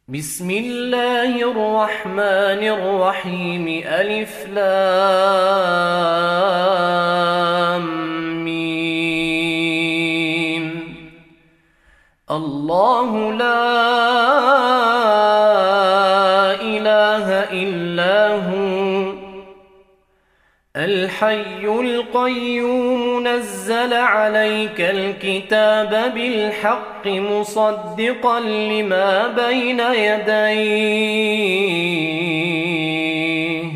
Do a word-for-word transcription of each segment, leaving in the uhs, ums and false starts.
بسم الله الرحمن الرحيم ألف لام ميم. الله لا إله إلا هو الحي القيوم نزل عليك الكتاب بالحق مصدقا لما بين يديه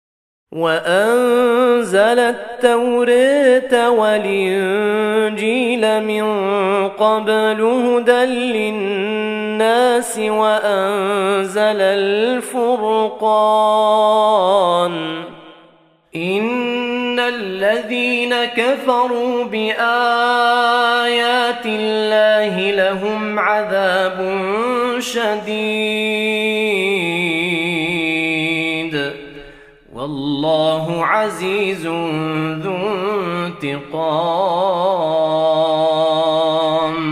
وأنزل التوراة والإنجيل من قبل هدى للناس وأنزل الفرقان. إن الذين كفروا بآيات الله لهم عذاب شديد والله عزيز ذو انتقام.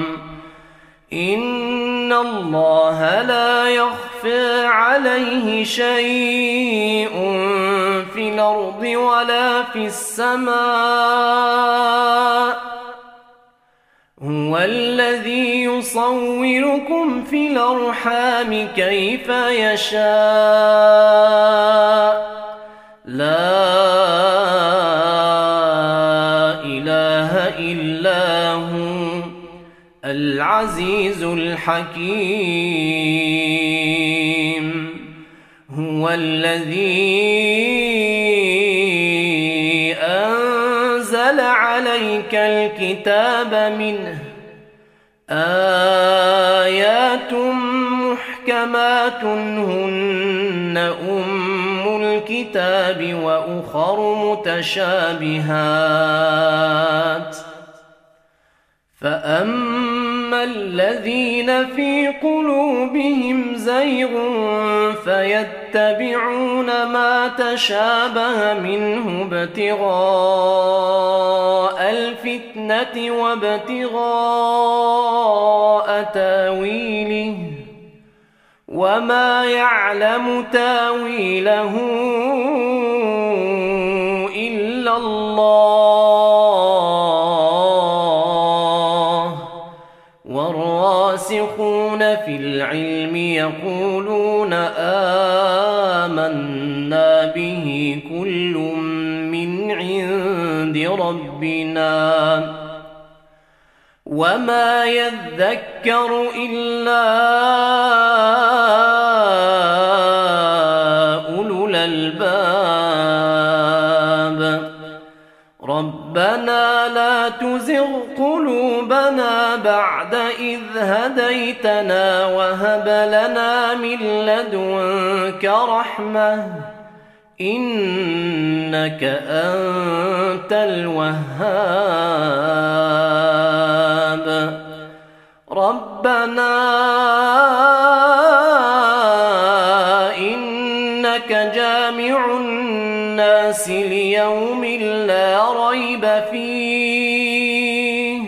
إن الله لا يخفى عليه شيء في الأرض ولا في السماء. هو الذي يصوركم في الأرحام كيف يشاء. لا إله إلا هو العزيز الحكيم. هو الذي أنزل عليك الكتاب منه آيات محكمات هن أم الكتاب وأخر متشابهات. فأما الذين في قلوبهم زيغ فيتبعون ما تشابه منه ابتغاء الفتنة وابتغاء تاويله وما يعلم تاويله إلا الله. والراسخون في العلم يقولون آمنا به كل من عند ربنا وما يذكر إلا أولو الألباب. ربنا لا تزغ قلوبنا بعد إذ هديتنا وهب لنا من لدنك رحمة إنك أنت الوهاب. ربنا إنك جامع الناس ليوم لا ريب فيه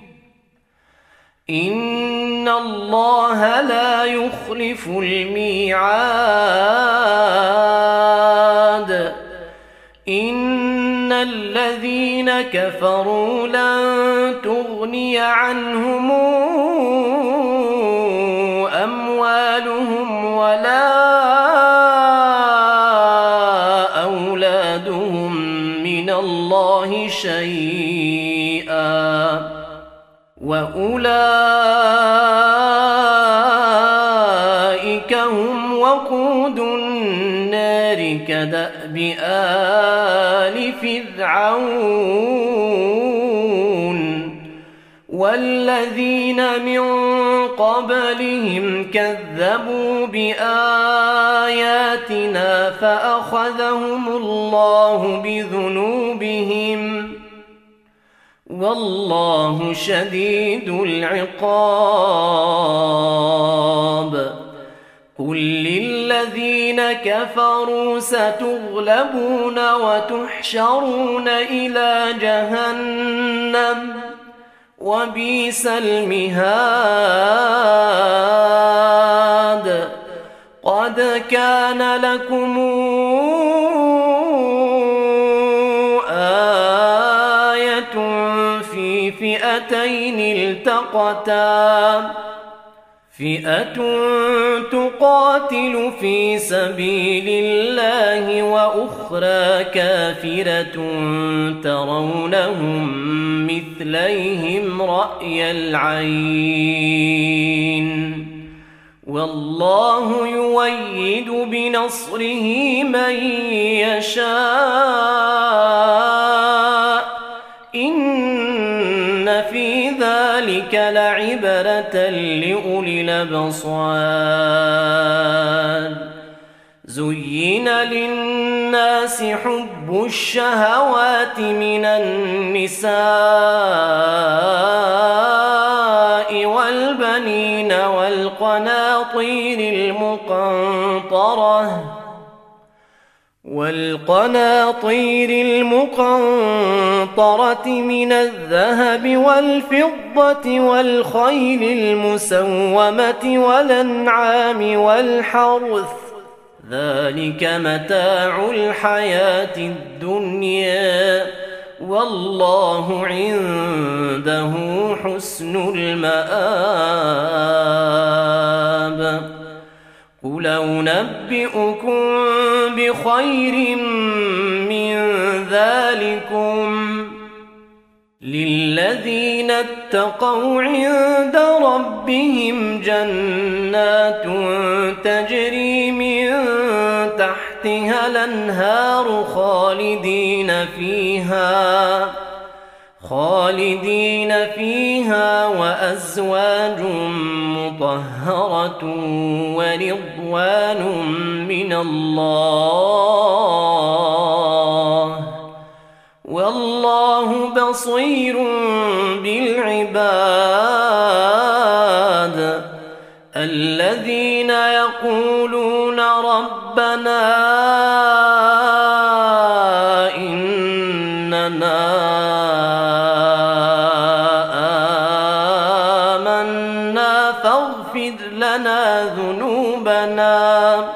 إن الله لا يخلف الميعاد. إن الذين كفروا لن تغني عنهم أموالهم ولا أولادهم من الله شيئا وأولئك هم وقود النار كدأب آل فرعون والذين من قبلهم كذبوا بآياتنا فأخذهم الله بذنوبهم والله شديد العقاب. قل للذين كفروا ستغلبون وتحشرون إلى جهنم وبئس المهاد. قد كان لكم آية في فئتين التقتا، فئة تقاتل في سبيل الله وأخرى كافرة ترونهم مثليهم رأي العين، والله يؤيد بنصره من يشاء. إن في ذلك لعبرة لأولي الأبصار. زين للناس حب الشهوات من النساء والبنين والقناطير المقنطرة والقناطير المقنطرة من الذهب والفضة والخيل المسومة والأنعام والحرث، ذلك متاع الحياة الدنيا، والله عنده حسن المآب. قل أنبئكم بخير من ذلكم للذين اتقوا عند ربهم جنات تجري من تحتها الأنهار خالدين فيها خالدين فيها وأزواج مطهرة ورضوان من الله، والله بصير بالعباد. الذين يقولون ربنا إننا آمنا فاغفر لنا ذنوبنا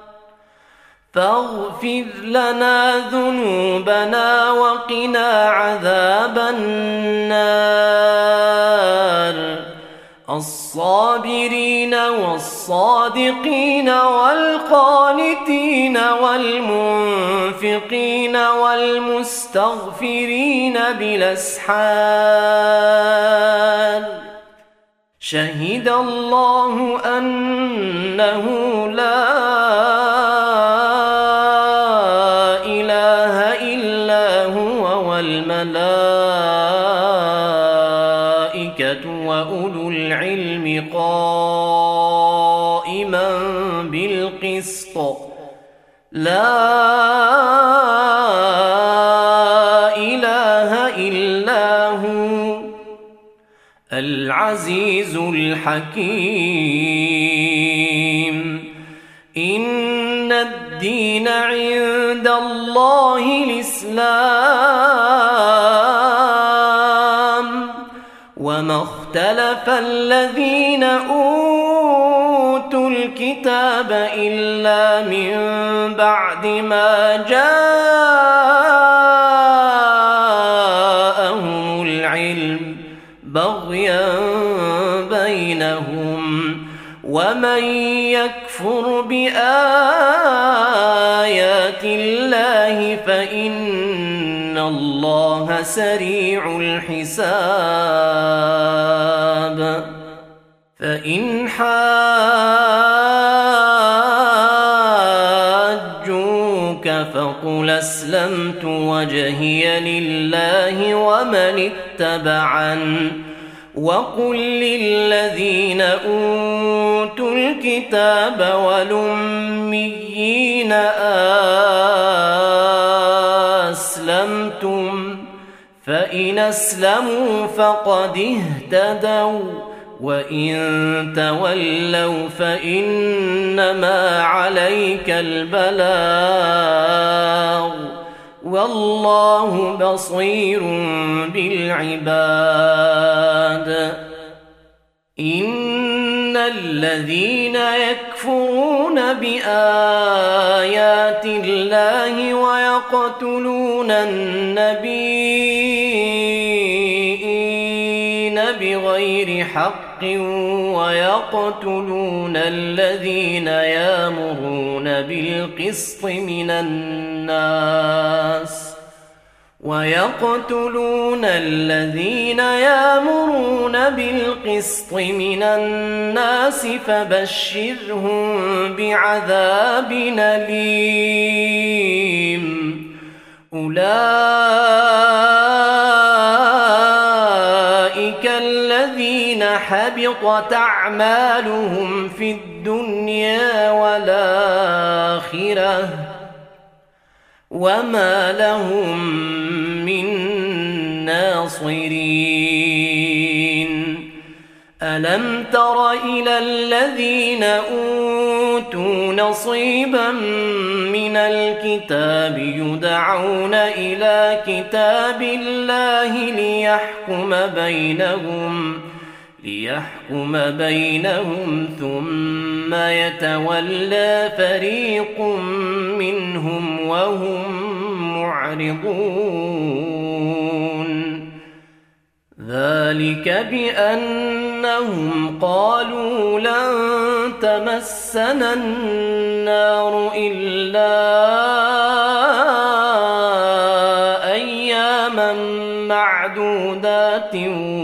فاغفر لنا ذنوبنا وقنا عذاب النار. الصابرين والصادقين والقانتين والمنفقين والمستغفرين بالأسحار. شهد الله أنه لا إله إلا هو والملائكة وأولو العلم قائما بالقسط. لا إله إلا هو العزيز الحكيم. إن الدين عند الله الإسلام، وما اختلف الذين أوتوا الكتاب إلا من بعد ما جاءهم العلم بغيا بينهم. ومن يكفر بآيات الله فإن الله سريع الحساب. فإن حاجوك فقل أسلمت وجهي لله ومن اتبعن، وقل للذين أوتوا الكتاب والأميين أسلمتم؟ فإن أسلموا فقد اهتدوا، وإن تولوا فإنما عليك البلاغ، والله بصير بالعباد. إن الذين يكفرون بآيات الله ويقتلون النبيين بغير حق ويقتلون الذين يأمرون بالقسط من الناس ويقتلون الذين يأمرون بالقسط من الناس فبشرهم بعذاب أليم. أولئك الذين حبطت أعمالهم في الدنيا والآخرة وما لهم من ناصرين. ألم تر إلى الذين أوتوا نصيبا من الكتاب يدعون إلى كتاب الله ليحكم بينهم ليحكم بينهم ثم يتولى فريق منهم وهم معرضون. ذلك بأنهم قالوا لن تمسنا النار إلا أياما معدودات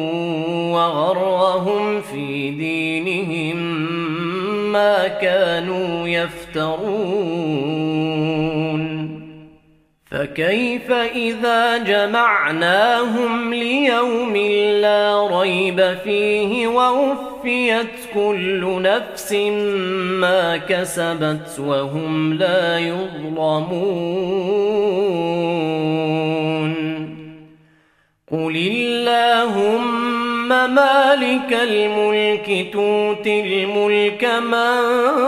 وغرهم في دينهم ما كانوا يفترون. فكيف إذا جمعناهم ليوم لا ريب فيه ووفيت كل نفس ما كسبت وهم لا يظلمون. قل اللهم مالك الملك تؤتي الملك من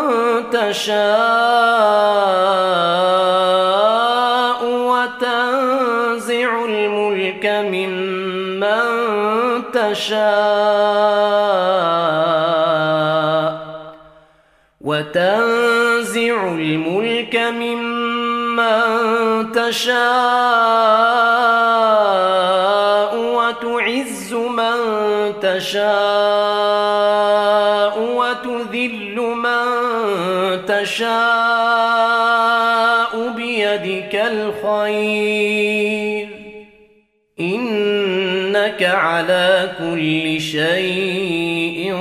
تشاء وتنزع الملك ممن تشاء وتنزع الملك ممن تشاء وتعز من تشاء وتذل من تشاء بيدك الخير إنك على كل شيء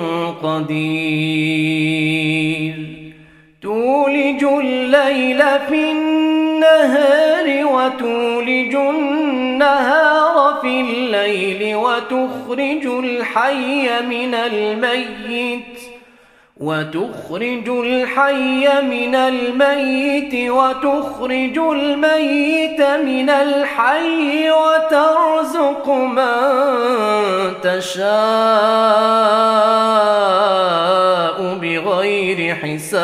قدير. تولج الليل في النهار وتولج النهار في الليل وتخرج الحي من الميت وتخرج الحي من الميت وتخرج الميت من الحي وترزق من تشاء بغير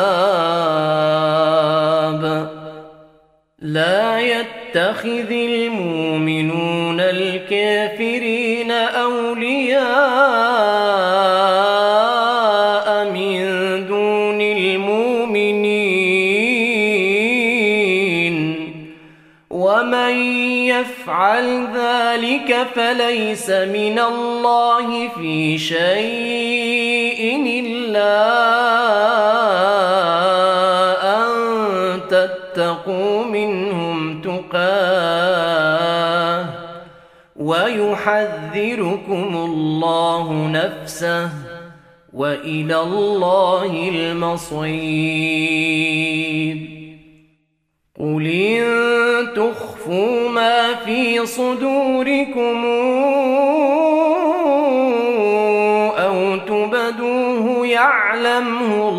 حساب. لا يتخذ المؤمنون الكافرين أولياء من دون المؤمنين ومن يفعل ذلك فليس من الله في شيء إلا أن تتقوا منهم تقاه ويحذركم الله نفسه وإلى الله المصير. قل إن تخفوا ما في صدوركم أو تبدوه يعلمه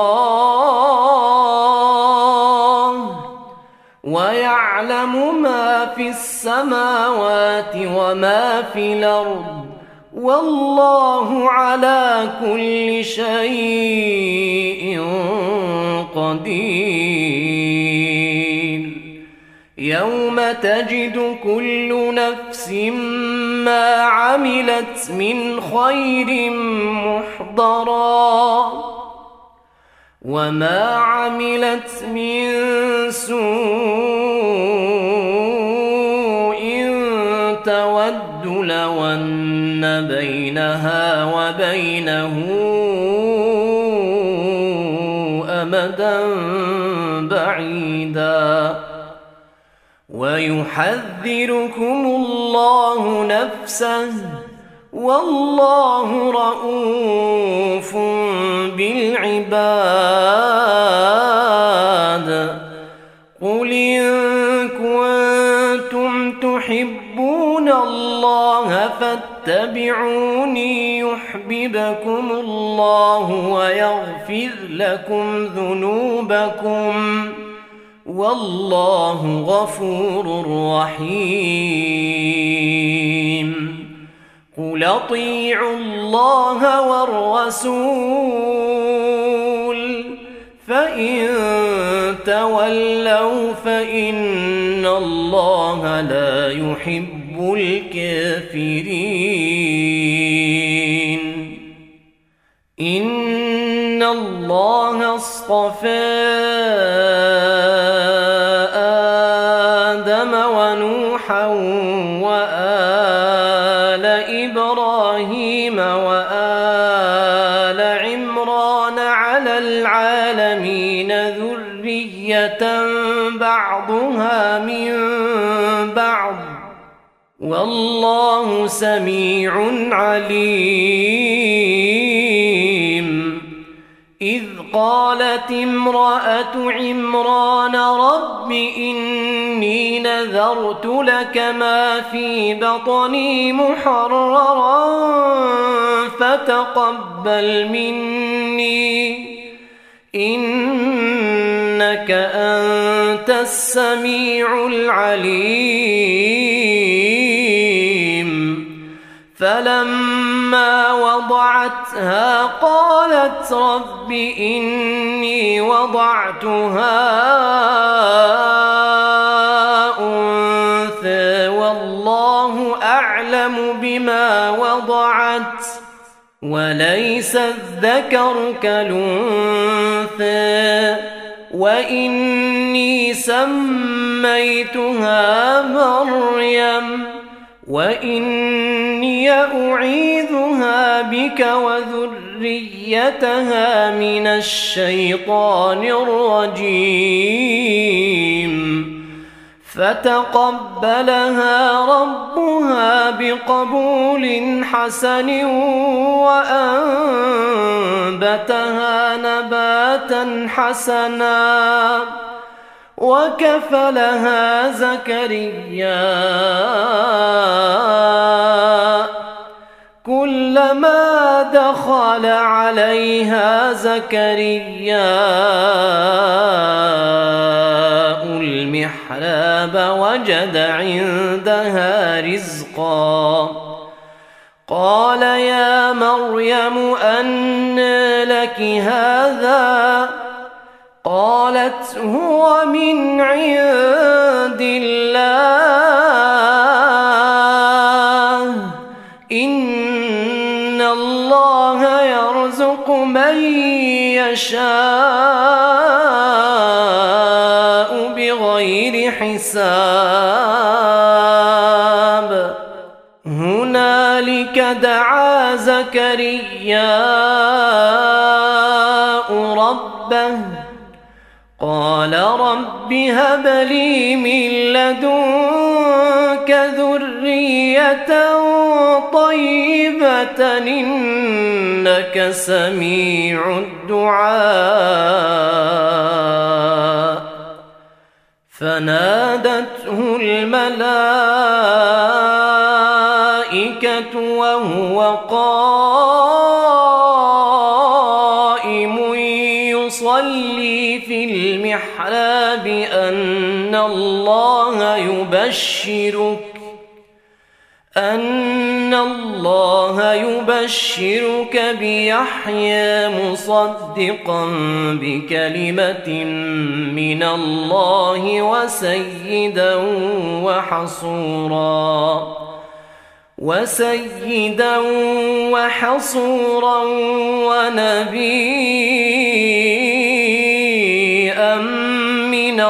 الله ويعلم ما في السماوات وما في الأرض والله على كل شيء قدير. يوم تجد كل نفس ما عملت من خير محضرا وما عملت من سوء تود لو أن بينها وبينه أمدا بعيدا ويحذركم الله نفسه والله رؤوف بالعباد قل إن كنتم تحبون الله فاتبعوني يحببكم الله ويغفر لكم ذنوبكم والله غفور رحيم قل اطيعوا الله والرسول فإن تولوا فإن الله لا يحب الكافرين إن الله اصطفى آدم ونوحا وآل إبراهيم وآل عمران على العالمين ذرية بعضها من بعض والله سميع عليم إذ قالت امرأة عمران رب إني نذرت لك ما في بطني محررا فتقبل مني إنك أنت السميع العليم فلما وضعتها قالت رب إني وضعتها أنثى والله أعلم بما وضعت وليس الذكر كالأنثى وإني سميتها مريم وإني أعيذها بك وذريتها من الشيطان الرجيم فتقبلها ربها بقبول حسن وأنبتها نباتا حسنا وكفلها زكريا كلما دخل عليها زكريا المحراب وجد عندها رزقا قال يا مريم أنى لك هذا قالت هو من عند الله إن الله يرزق من يشاء بغير حساب هنالك دعا زكريا ربه قال رب هب لي من لدنك ذرية طيبة إنك سميع الدعاء فنادته الملائكة وهو قائم يصلي في المحراب أن الله يبشرك أن إن الله يبشرك بيحيى مصدقا بكلمة من الله وسيدا وحصورا وسيدا وحصورا ونبيا من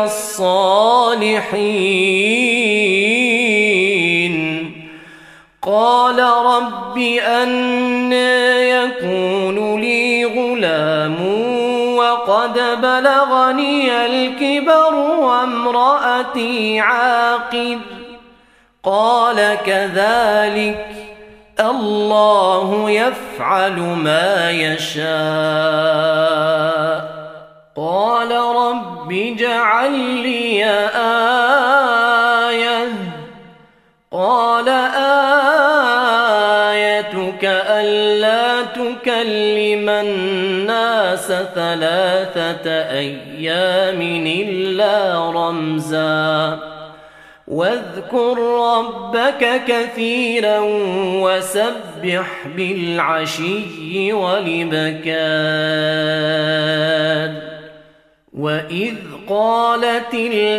الصالحين. قال رب أنى يكون لي غلام وقد بلغني الكبر وامرأتي عاقر. قال كذلك الله يفعل ما يشاء. قال رب اجعل لي آية. قال آيتك ألا تكلم الناس ثلاثة أيام إلا رمزا واذكر ربك كثيرا وسبح بالعشي والإبكار. وإذ قالت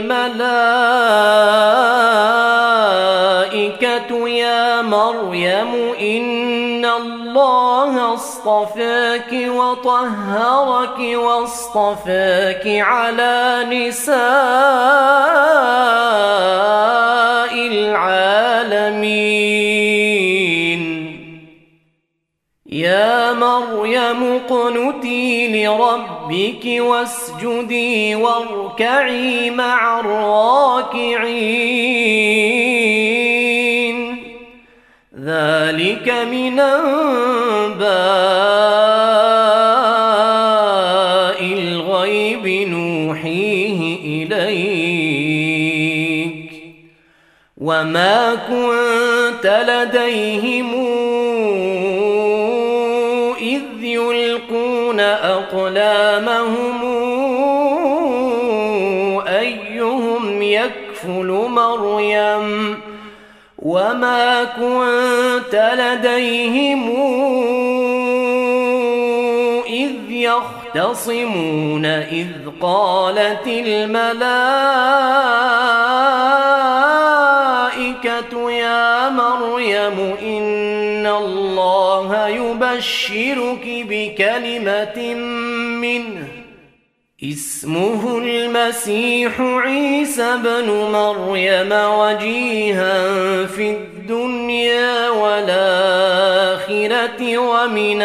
الملائكة يا مريم إن الله اصطفاك وطهرك واصطفاك على نساء العالمين. يا مريم اقنتي لربك واسجدي واركعي مع الراكعين. ذلك من أنباء الغيب نوحيه إليك وما كنت لديهم إذ يلقون أقلامهم أيهم يكفل مريم وما كنت لديهم إذ يختصمون إذ قالت الملائكة يا مريم إن الله يبشرك بكلمة منه اسمه المسيح عيسى بن مريم وجيها في الدنيا والآخرة ومن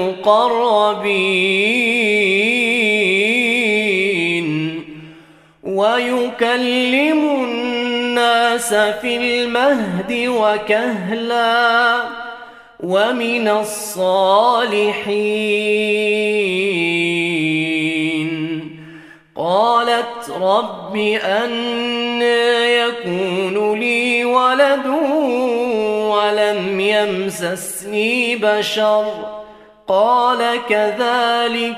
المقربين ويكلم الناس في المهد وكهلا ومن الصالحين. قالت رب أنى يكون لي ولد ولم يمسسني بشر قال كذلك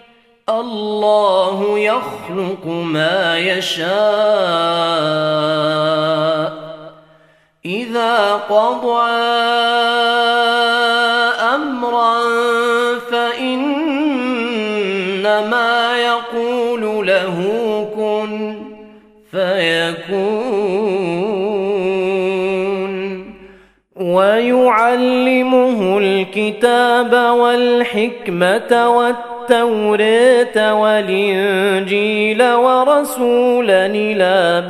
الله يخلق ما يشاء إذا قضى أمرا فإنما يقول له كن فيكون. ويعلمه الكتاب والحكمة والتوراة والإنجيل ورسولا إلى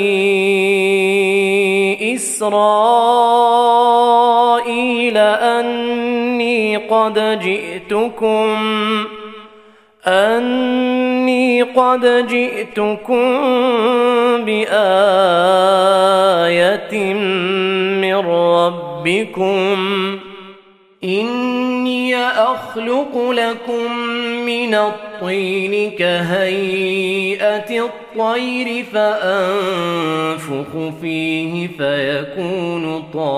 بني إسرائيل أني قد جئتكم أني قد جئتكم بآية من ربكم إني أخلق لكم من الطين كهيئة الطير فأنفخ فيه فيكون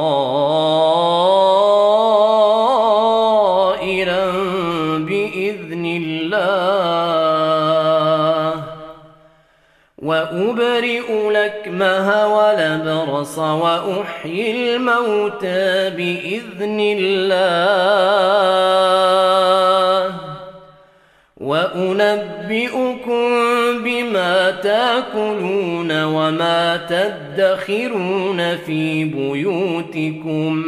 طائرا بإذن الله وأبرئ الأكمه والأبرص وأحيي الموتى بإذن الله وأنبئكم بما تأكلون وما تدخرون في بيوتكم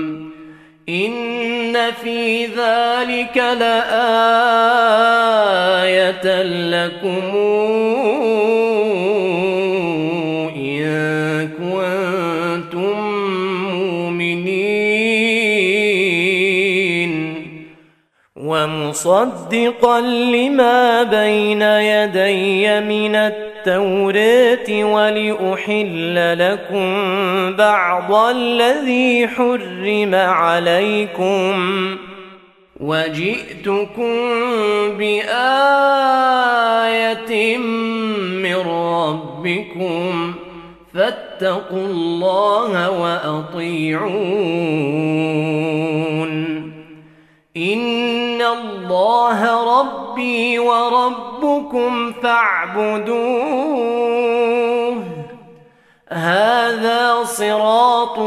إن في ذلك لآية لكم إن كنتم مؤمنين ومصدقا لما بين يدي من التوراة ولأحل لكم بعض الذي حرم عليكم وجئتكم بآية من ربكم فاتقوا الله وأطيعون إن الله ربي وربكم فاعبدوه هذا صراط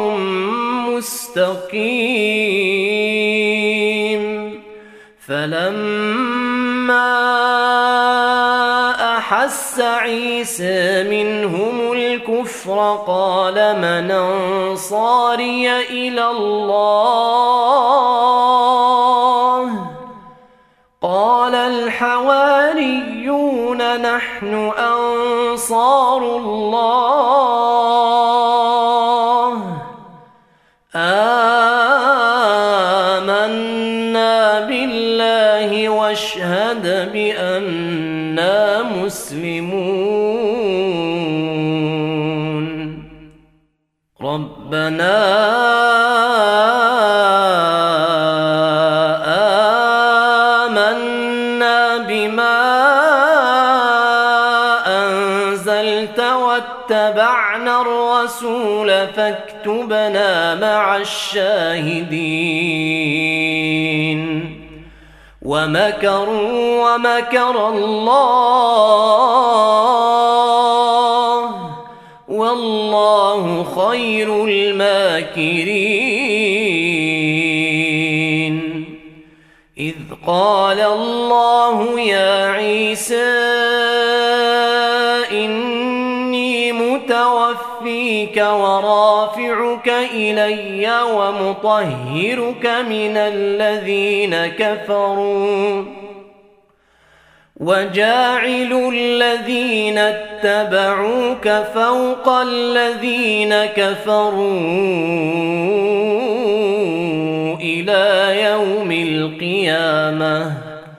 مستقيم فلما أحس عيسى منهم الكفر قال من أنصاري إلى الله قال الحواريون نحن أنصار الله آمنا بالله واشهد بأننا مسلمون ربنا آمنا بما أنزلت واتبعنا الرسول فاكتبنا مع الشاهدين ومكروا ومكر الله والله خير الماكرين إذ قال الله يا عيسى إني متوفيك ورافعك إلي ومطهرك من الذين كفروا وجاعل الذين اتبعوك فوق الذين كفروا إلى يوم القيامة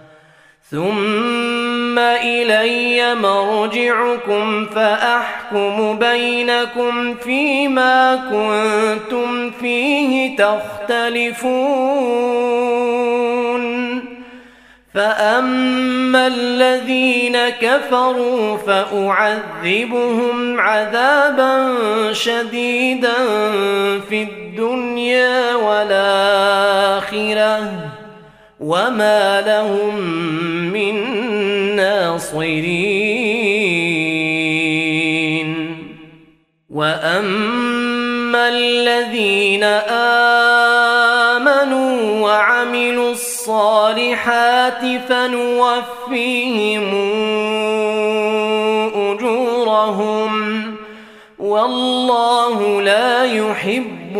ثم إلي مرجعكم فأحكم بينكم فيما كنتم فيه تختلفون فأما الذين كفروا فأعذبهم عذابا شديدا في الدنيا والآخرة وما لهم من ناصرين وأما الذين آمنوا وعملوا الصالحات فنوفيهم أجورهم والله لا يحب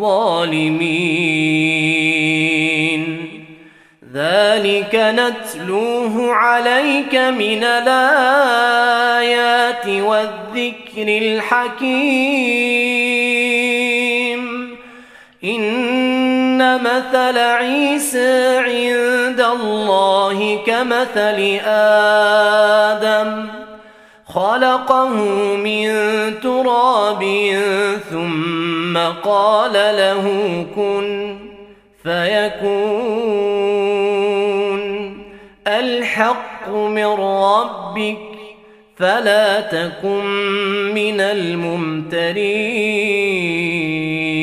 الظالمين ذلك نتلوه عليك من الآيات والذكر الحكيم إن مثل عيسى عند الله كمثل آدم خلقه من تراب ثم قال له كن فيكون الحق من ربك فلا تكن من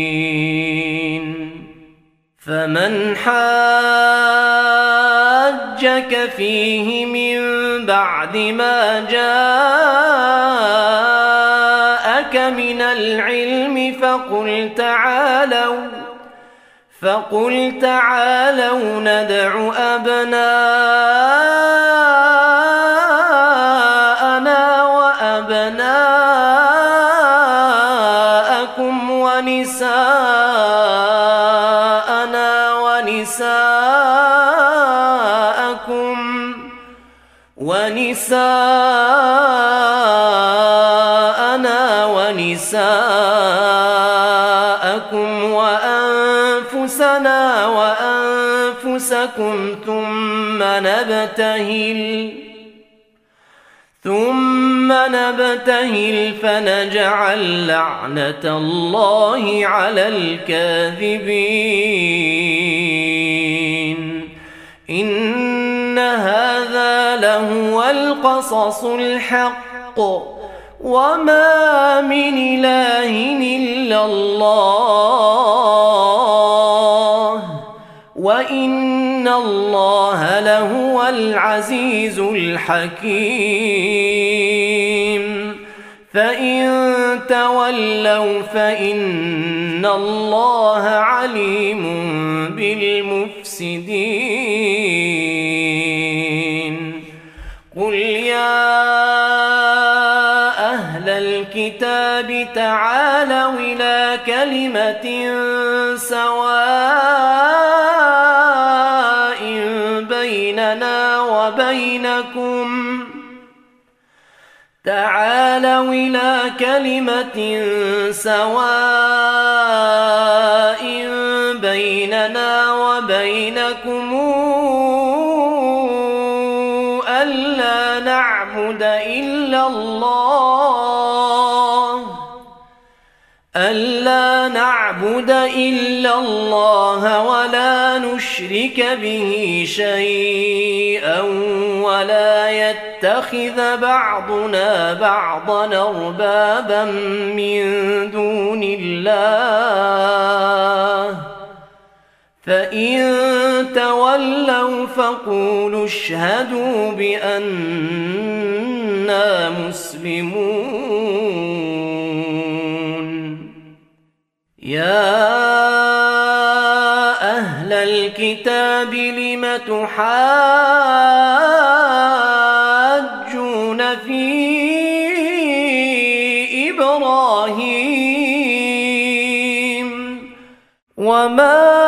الممترين فمن حاج حاجك فيه من بعد ما جاءك من العلم فقل تعالوا فقل تعالوا ندع أبناءنا وأبناءكم ونساءنا ونساءكم ونساءنا ونساءكم وأنفسنا وأنفسكم ثم نبتهل ثم نبتهل فنجعل لعنة الله على الكاذبين إن هذا لهو القصص الحق وما من إله إلا الله وإن الله لهو العزيز الحكيم فإن تولوا فإن الله عليم بالمفسدين قل يا أهل الكتاب تعالوا إلى كلمة سواء بيننا وبينكم تعالوا إلى كلمة سواء بيننا وبينكم ألا نعبد إلا الله ألا نعبد إلا الله ولا نشرك به شيئا ولا يتخذ بعضنا بعضا أربابا من دون الله فإن تولوا فقولوا اشهدوا بأننا مسلمون يا أهل الكتاب لم تحاجون في إبراهيم وما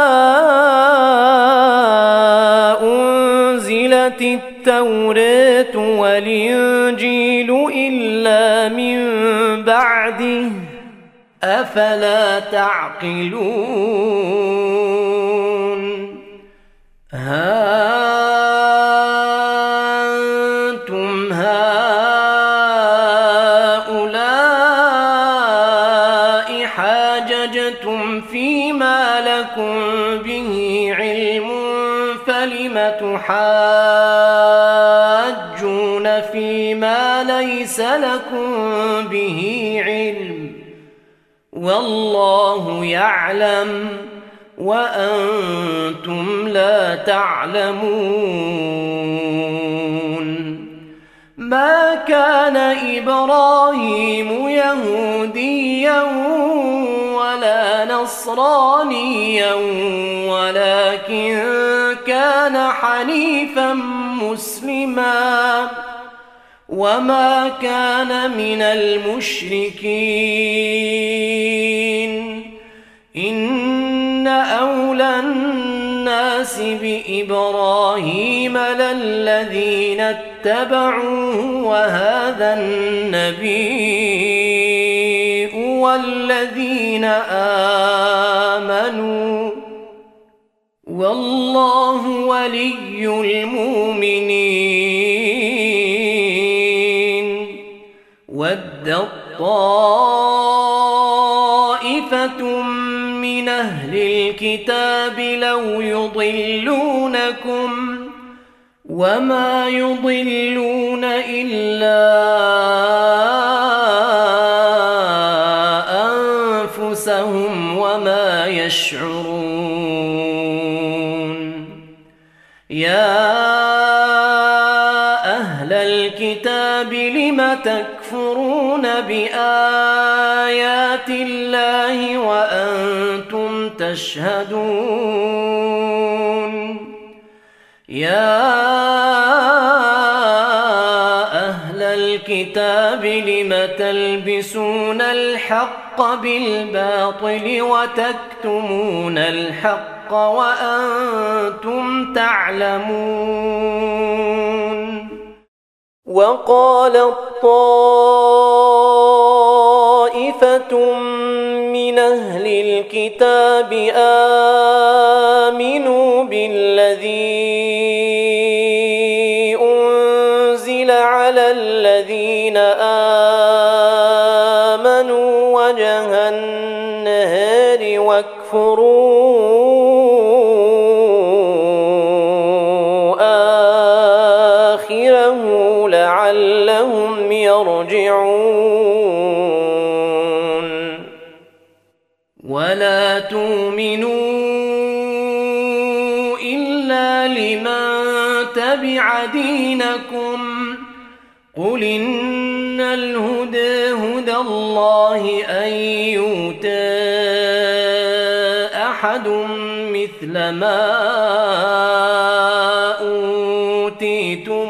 أنزلت التوراة والإنجيل إلا من بعده أفلا تعقلون ها أنتم هؤلاء حاججتم فيما لكم به علم فلم تحاجون فيما ليس لكم به علم والله يعلم وأنتم لا تعلمون ما كان إبراهيم يهوديا ولا نصرانيا ولكن كان حنيفا مسلما وما كان من المشركين إن أولى الناس بإبراهيم للذين اتبعوه وهذا النبي والذين آمنوا والله ولي المؤمنين ودت طائفة من أهل الكتاب لو يضلونكم وما يضلون إلا أنفسهم وما يشعرون يا الكتاب لم تكفرون بآيات الله وأنتم تشهدون يا أهل الكتاب لم تلبسون الحق بالباطل وتكتمون الحق وأنتم تعلمون وقالت طائفة من أهل الكتاب آمنوا بالذي أنزل على الذين آمنوا وجه النهار واكفروا آخره لعلهم يرجعون ولا تؤمنوا إلا لمن تبع دينكم قل إن الهدى هدى الله أن يؤتى أحد مثل ما أوتيتم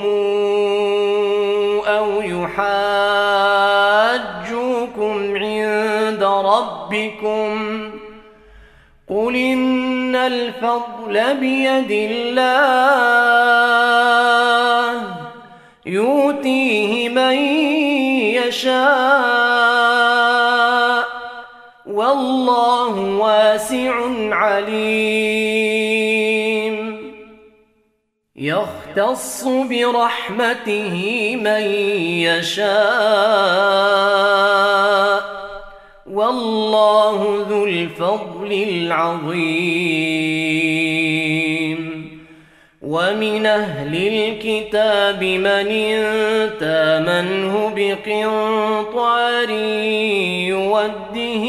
أو يحاجوكم عند ربكم قل إن الفضل بيد الله يؤتيه من يشاء والله واسع عليم يختص برحمته من يشاء والله ذو الفضل العظيم ومن أهل الكتاب من إن تامنه بقنطار يوده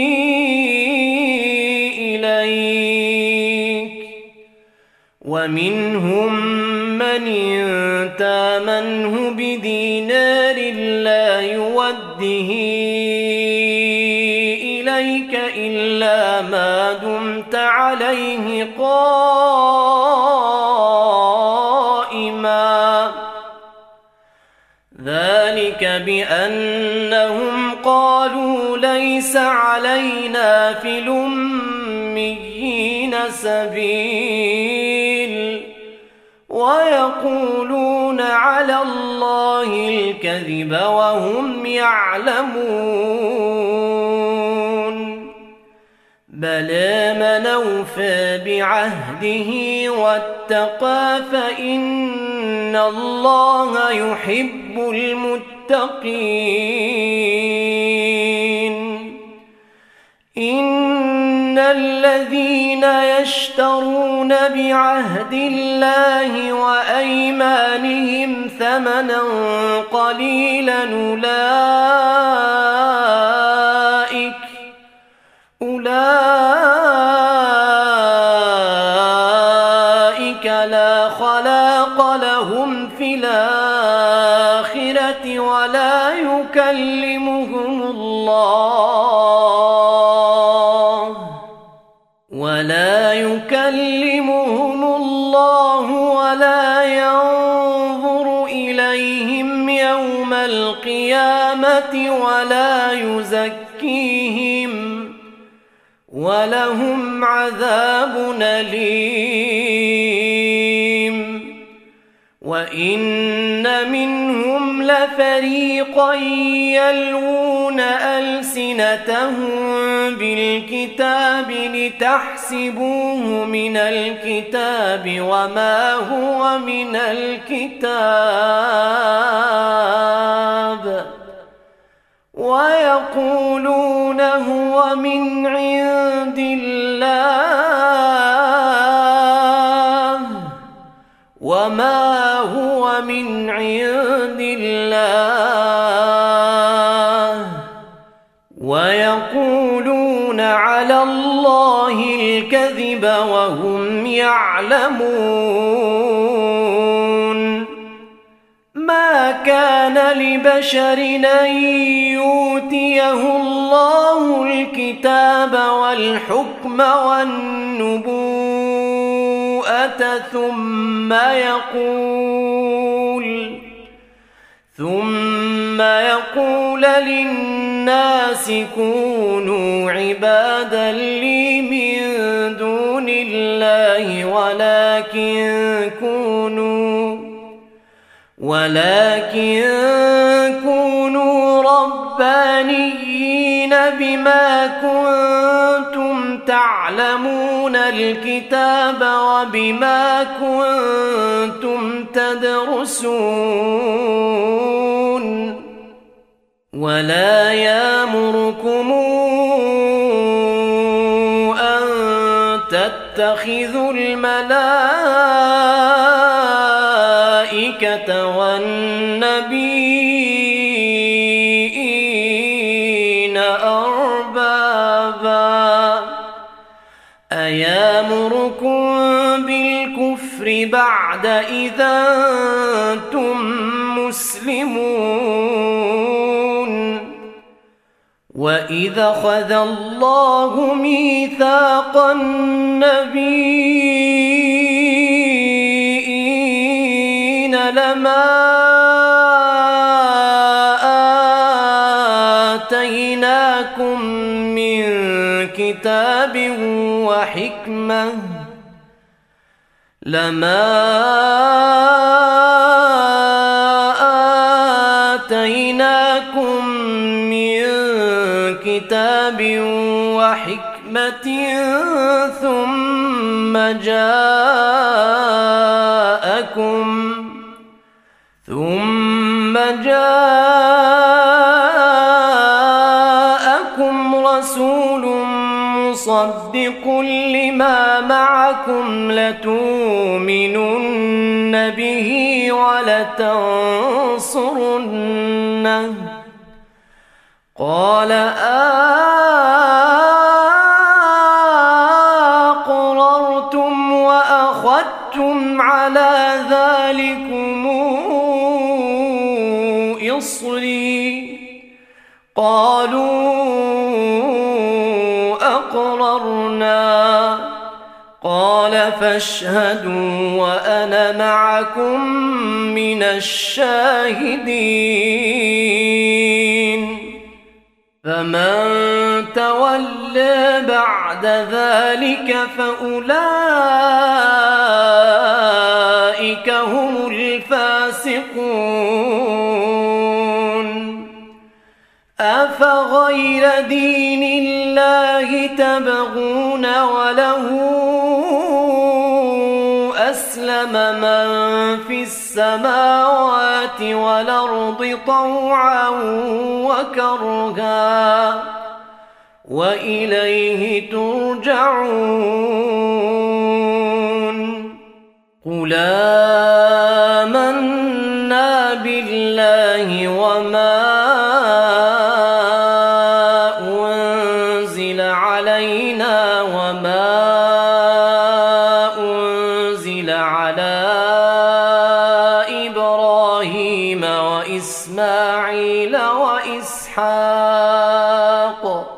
إليك ومنهم من إن تامنه بدينار لا يوده إليك إلا ما دمت عليه قائما ذلك بأنهم قالوا ليس علينا في الأميين سبيل ويقولون على الله الكذب وهم يعلمون بلى من أوفى بعهده واتقى فإن الله يحب المتقين إن الذين يشترون بعهد الله وأيمانهم ثمنا قليلا أولئك أولئك لا خلاق لهم في الآخرة ولا يكلمهم الله ولا يكلمهم الله ولا ينظر إليهم يوم القيامة ولا يزكيهم ولهم عذاب أليم وإن منهم لفريقا يلوون ألسنتهم بالكتاب لتحسبوه من الكتاب وما هو من الكتاب ويقولون هو من عند الله وما هو من عند الله ويقولون على الله الكذب وهم يعلمون ما كان كان لبشر أن يؤتيه الله الكتاب والحكم والنبوءة ثم يقول ثم يقول للناس كونوا عبادا لي من دون الله ولكن كونوا ولكن كونوا ربانيين بما كنتم تعلمون الكتاب وبما كنتم تدرسون ولا يأمركم أن تتخذوا الملائكة والنبيين أربابا أيامركم بالكفر بعد إذا أنتم مسلمون وإذا أخذ الله ميثاق النبيين لما آتيناكم من كتاب وحكمة لما آتيناكم من كتاب وحكمة ثم جاءكم ثم جاءكم رسول مصدق لما معكم لتؤمنن به ولتنصرنه قال أقررتم وأخذتم على ذلكم إصري قالوا أقررنا قال فاشهدوا وأنا معكم من الشاهدين فمن تولى بعد ذلك فأولئك هم الفاسقون أفغير دين الله تبغون وله أسلم من في السماوات والأرض طوعا وكرها وإليه ترجعون قل آمنا بالله وما أنزل علينا وما أنزل على إبراهيم وإسماعيل وإسحاق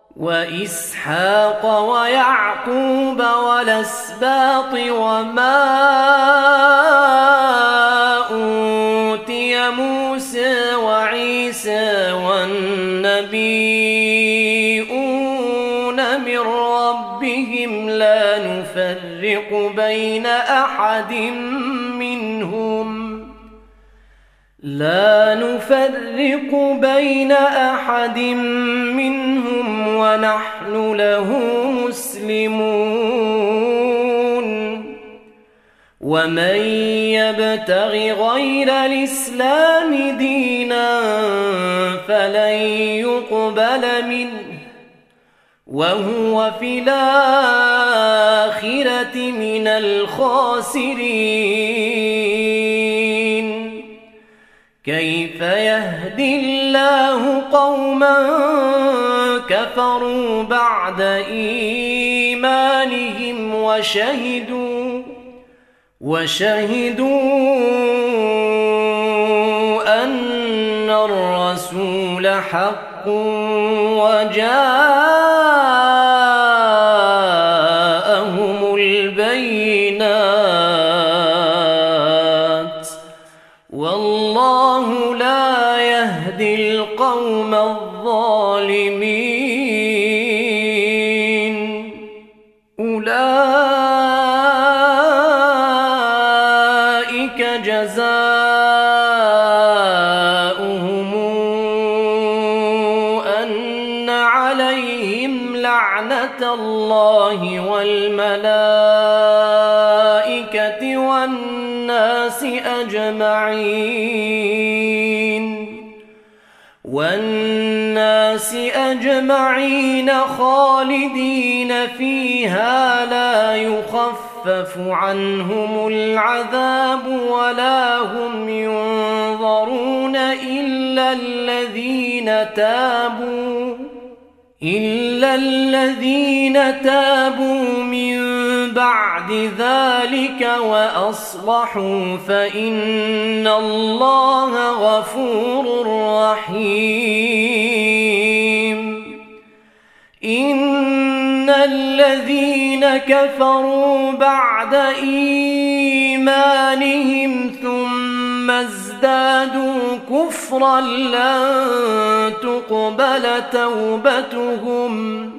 وإسحاق ويعقوب والأسباط وما أوتي موسى وعيسى والنبيون من ربهم لا نفرق بين أحد منهم لا نفرق بين أحد منهم ونحن له مسلمون ومن يبتغ غير الإسلام دينا فلن يقبل منه وهو في الآخرة من الخاسرين كيف يهدي الله قوما كفروا بعد إيمانهم وشهدوا وشهدوا أن الرسول حق وجاءهم البينات والله لا يهدي القوم الظالمين. أولئك جزاؤهم أن عليهم لعنة الله والملائكة والناس أجمعين والناس أجمعين خالدين فيها لا يخفف عنهم العذاب ولا هم ينظرون إلا الذين تابوا إلا الذين تابوا من بعد ذلك وأصلحوا فإن الله غفور رحيم. إن الذين كفروا بعد إيمانهم ثم ازدادوا كفرا لن تقبل توبتهم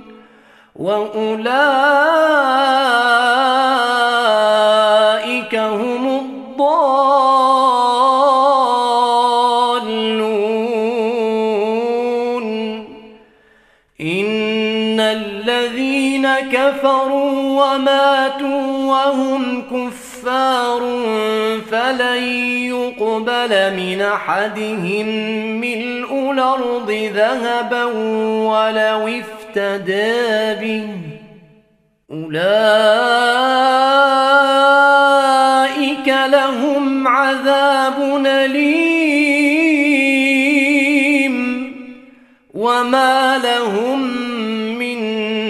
وأولئك هم الضالون. إن الذين كفروا وماتوا وهم كفار فلن يقبل من أحدهم ملء الأرض ذهبا ولو افتدى به أولئك لهم عذاب أليم وما لهم من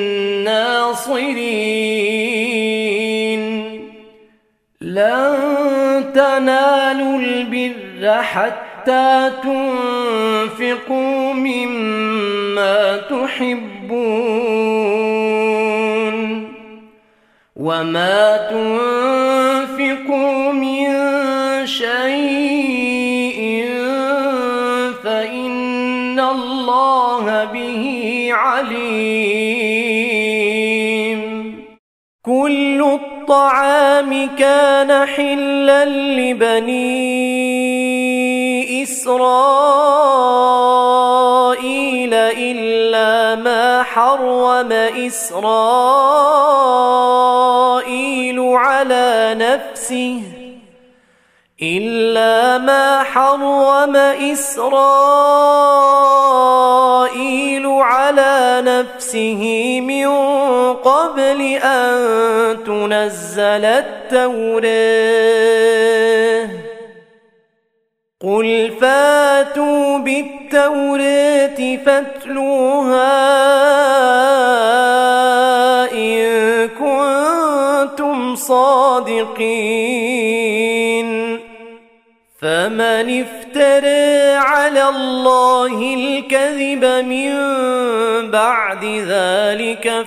ناصرين. لن تنالوا البر حتى تنفقوا مما تحبون وما تنفقوا من شيء فإن الله به عليم. كل الطعام كان حلا لبني إسرائيل إلا ما حرم إسرائيل على نفسه إلا ما حرم إسرائيل على نفسه من قبل أن تنزل التوراة. قل فاتوا بالتوراة فاتلوها إن كنتم صادقين. فمن افترى على الله الكذب من بعد ذلك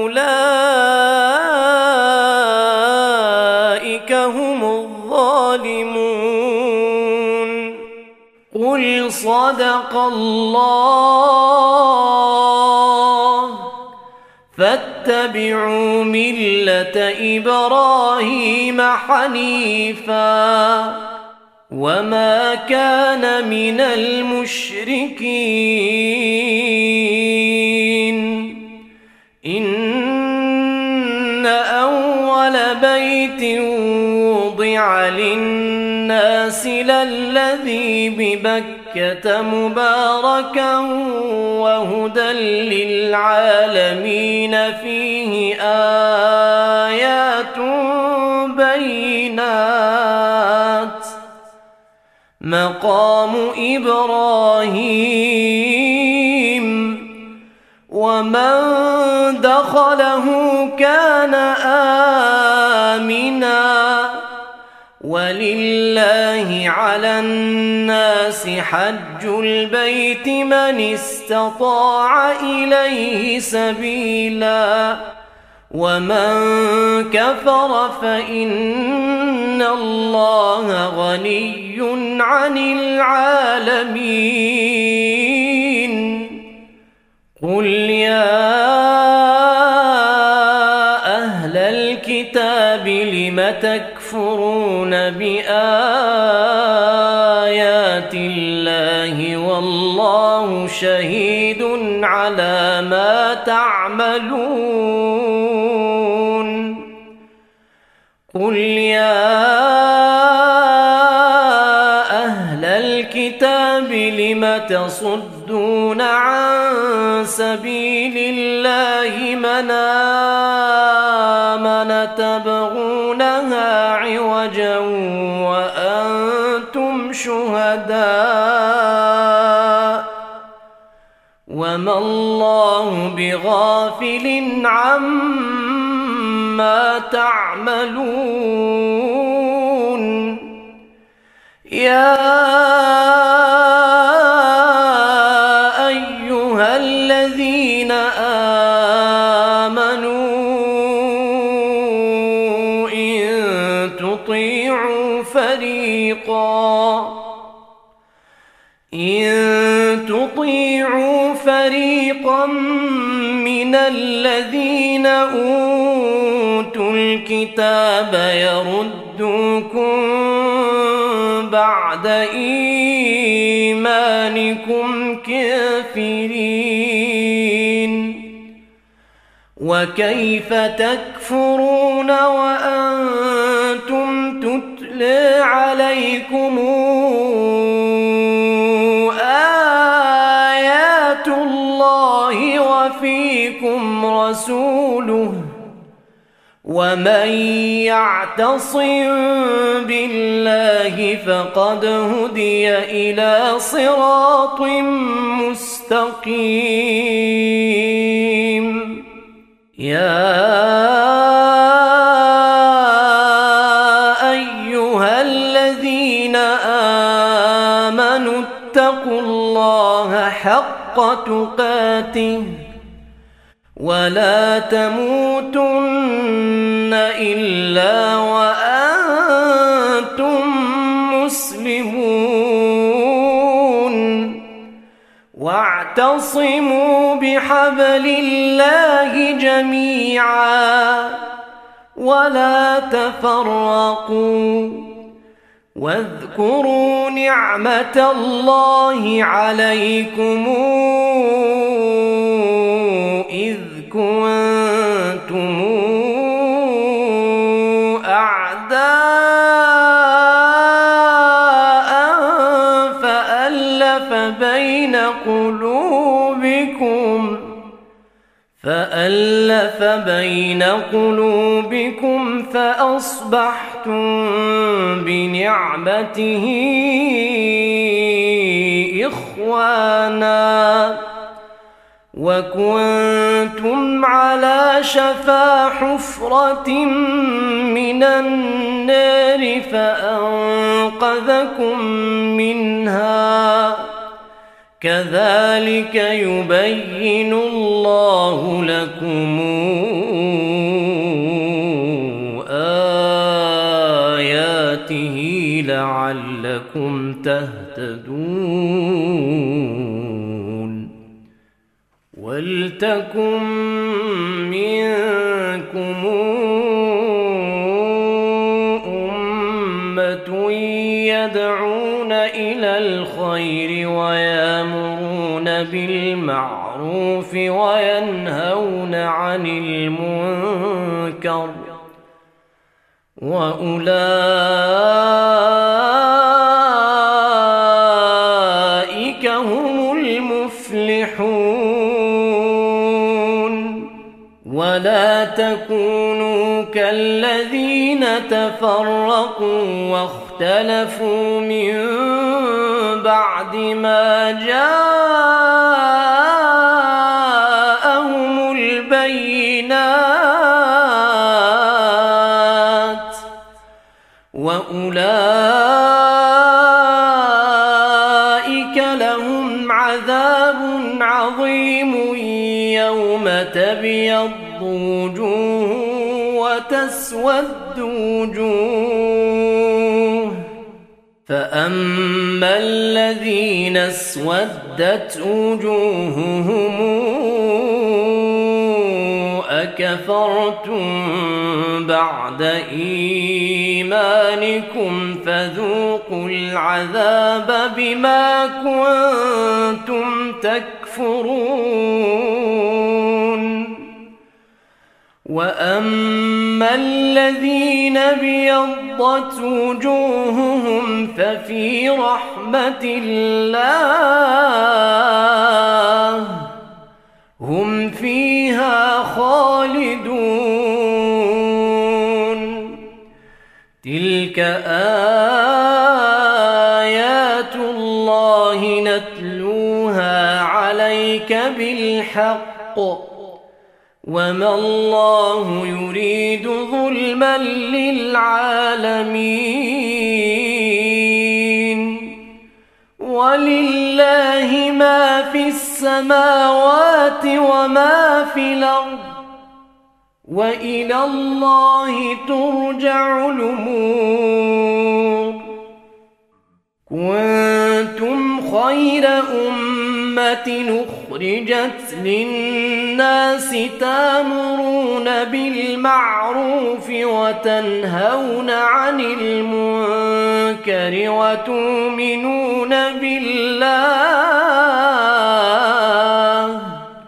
فأولئك هم الظالمون. قل صدق الله فاتبعوا ملة إبراهيم حنيفا وما كان من المشركين. إن أول بيت وضع للناس للذي ببكة مباركا وهدى للعالمين فيه آيات بينات مقام إبراهيم ومن دخله كان آمنا ولله على الناس حج البيت من استطاع إليه سبيلا ومن كفر فإن الله غني عن العالمين. قل يا أهل الكتاب لم تكفرون بآيات الله والله شهيد على ما تعملون. قل يا أهل الكتاب لم تصدون عن سبيل الله من آمن تبغونها عوجا وأنتم شهداء وما الله بغافل عما تعملون. يا أيها الذين آمنوا إن تطيعوا فريقا إن تطيعوا فريقا من الذين أوتوا الكتاب يردوكم بعد إيمانكم كافرين وكيف تكفرون وأنتم تتلى عليكم آيات الله وفيكم رسوله ومن يعتصم بالله فقد هدي إلى صراط مستقيم. يا أيها الذين آمنوا اتقوا الله حق تقاته ولا تموتن إلا وأنتم مسلمون واعتصموا بحبل الله جميعا ولا تفرقوا واذكروا نعمة الله عليكم إذ كنتم أعداء فألف بين قلوبكم فألف بين قلوبكم فأصبحتم بنعمته إخوانا وكنتم على شفا حفرة من النار فأنقذكم منها كذلك يبين الله لكم آياته لعلكم تهتدون. ولتكن منكم أمة يدعون إلى الخير ويأمرون بالمعروف وينهون عن المنكر وأولئك هم المفلحون. ولا تكونوا كالذين تفرقوا واختلفوا من بعد ما جاءهم البينات وأولئك عذاب عظيم يوم تبيض وجوه وتسود وجوه فأما الذين اسودت وجوههم أكفرتم بعد إيمانكم فذوقوا العذاب بما كنتم تكفرون وأما الذين ابيضت وجوههم ففي رحمة الله هم فيها خالدون تلك آيات الله نتلوها عليك بالحق وما الله يريد ظلما للعالمين ولله ما في السماوات وما في الأرض وإلى الله ترجع الأمور كنتم خير أمة أخرجت للناس تأمرون بالمعروف وتنهون عن المنكر وتؤمنون بالله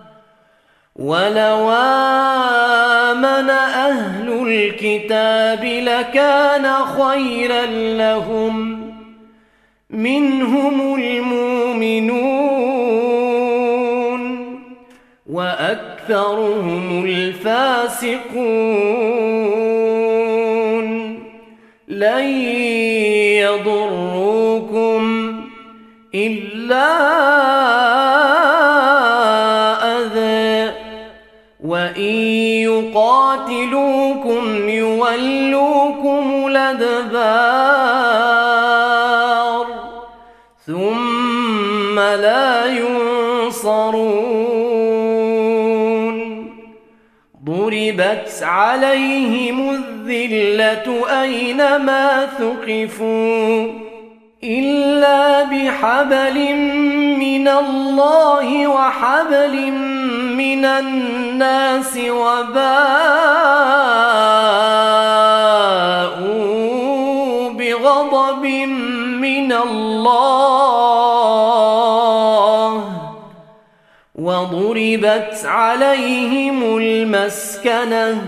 ولو آمن أهل الكتاب لكان خيرا لهم منهم المؤمنون وأكثرهم الفاسقون لن يضروكم إلا أذى وإن يقاتلوكم يولوكم الأدبار ثم لا ينصرون ضربت عليهم الذلة أينما ثقفوا إلا بحبل من الله وحبل من الناس وباءوا بغضب من الله وضربت عليهم المسكنة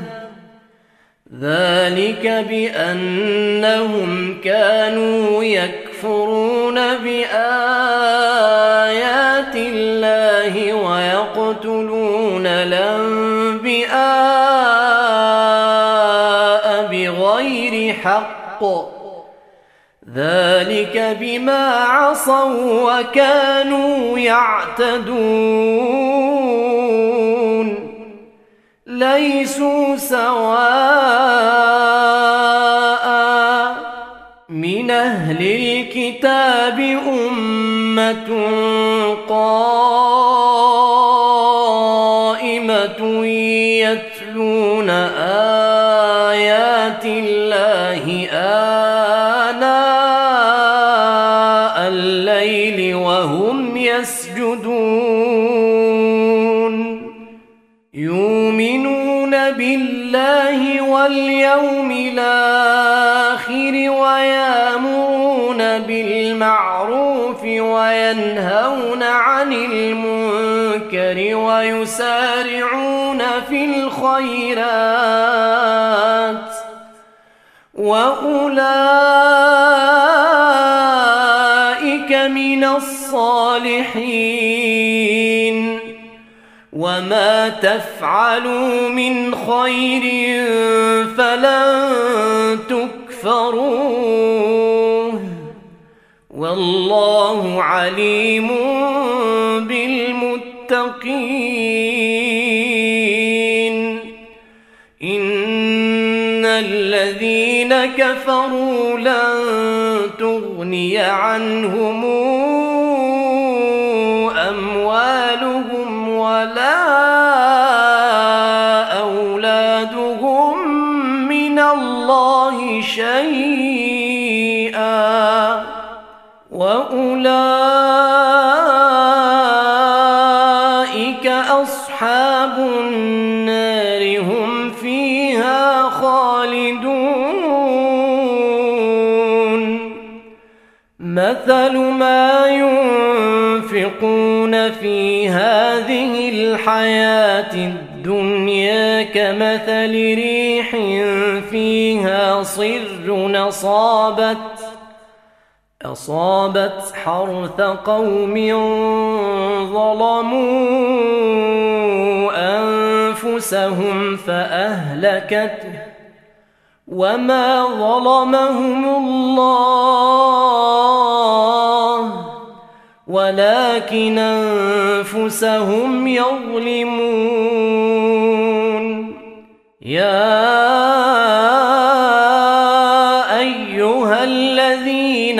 ذلك بأنهم كانوا يكفرون بآيات الله ويقتلون الأنبياء بغير حق ذلك بما عصوا وكانوا يعتدون ليسوا سواء من أهل الكتاب أمة قائمة يتلون آيات الله آناء الليل وهم يسجدون يؤمنون بالله واليوم الآخر ويأمرون بالمعروف وينهون عن المنكر ويسارعون في الخيرات وأولئك من الصالحين وما تفعلوا من خير فلن تكفروه والله عليم بالمتقين إن الذين كفروا لن تغني عنهم أصحاب النار هم فيها خالدون مثل ما ينفقون في هذه الحياة الدنيا كمثل ريح فيها صر أصابت أصابت حرث قوم ظلموا أنفسهم فأهلكته وما ظلمهم الله ولكن أنفسهم يظلمون يا أيها الذين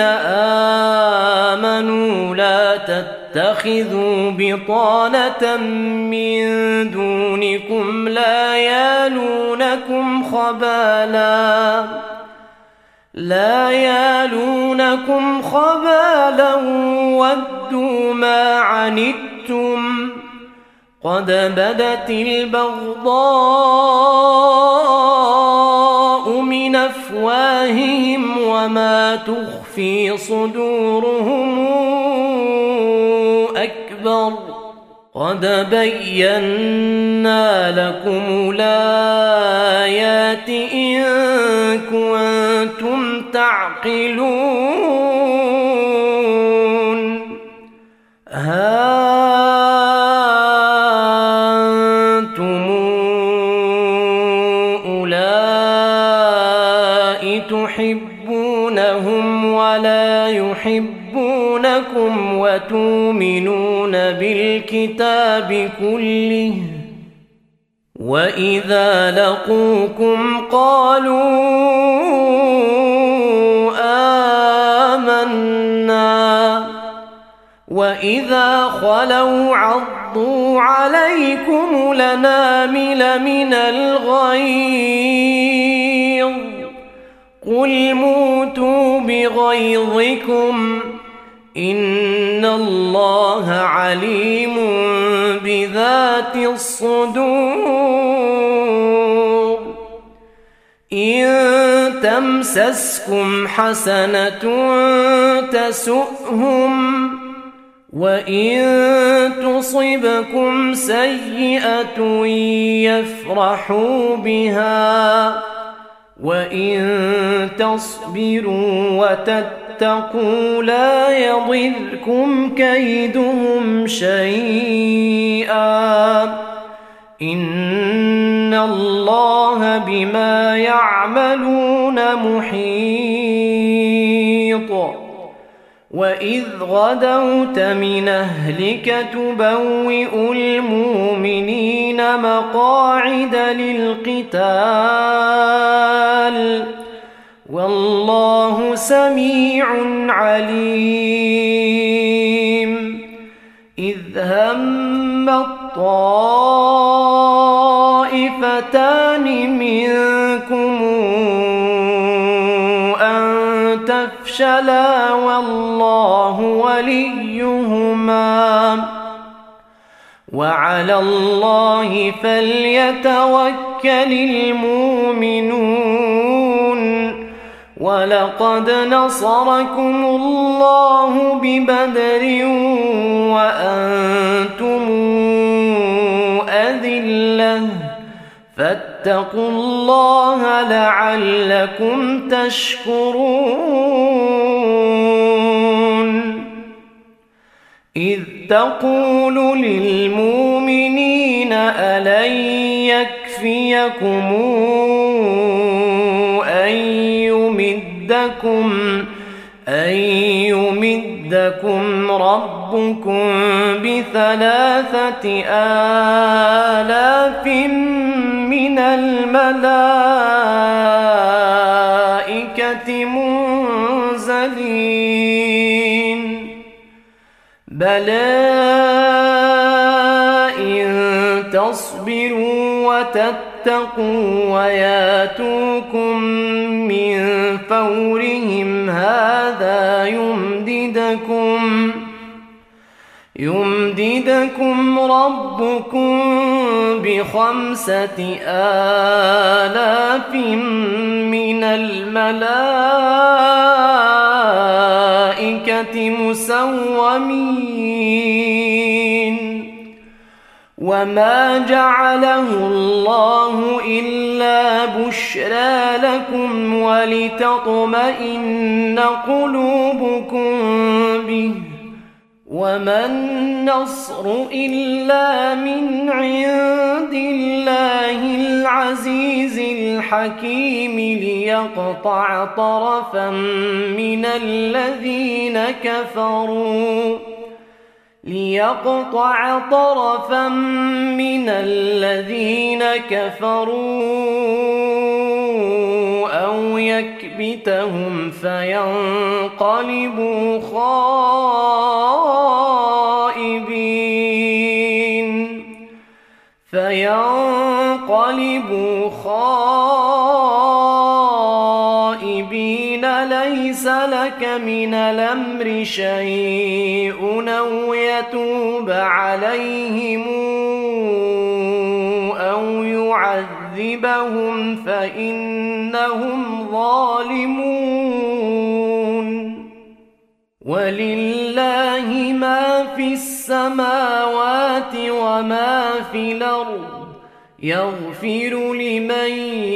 آمنوا لا تتخذوا بطانة من دونكم لا يالونكم خبالا لا يالونكم خبالا ودوا ما عنتم قد بدت البغضاء من أفواههم وما تخفي صدورهم أكبر قد بينا لكم الآيات إن كنتم تعقلون ها أنتم أولئك تحبونهم ولا يحبونكم وتؤمنون بالكتاب كله وإذا لقوكم قالوا آمنا وإذا خلوا عضوا عليكم الأنامل من الغيظ قل موتوا بغيظكم إن الله عليم بذات الصدور إن تمسسكم حسنة تسؤهم وإن تصبكم سيئة يفرحوا بها وإن تصبروا وتتقوا لا يضركم كيدهم شيئا إن الله بما يعملون محيط وإذ غدوت من أهلك تبوئ المؤمنين مقاعد للقتال والله سميع عليم إذ هم الطائفتان منكم أن تفشلا والله وليهما وعلى الله فليتوكل المؤمنون ولقد نصركم الله ببدر وأنتم أذلة فاتقوا الله لعلكم تشكرون إذ تقول للمؤمنين ألن يكفيكم أن يمدكم أن يمدكم ربكم بثلاثة آلاف من الملائكة منزلين بلى إن تصبروا وتتقوا وياتوكم من فورهم هذا يمددكم يمددكم ربكم بخمسة آلاف من الملائكة مسومين وما جعله الله إلا بشرى لكم ولتطمئن قلوبكم به وما النصر إلا من عند الله العزيز الحكيم ليقطع طرفا من الذين كفروا ليقطع طرفا من الذين كفروا أو يكبتهم فينقلبوا خائبين فينقلبوا خائبين ليس لك من الأمر شيء أو يتوب عليهم أو يعذبهم فإنهم ظالمون ولله ما في السماوات وما في الأرض يغفر لمن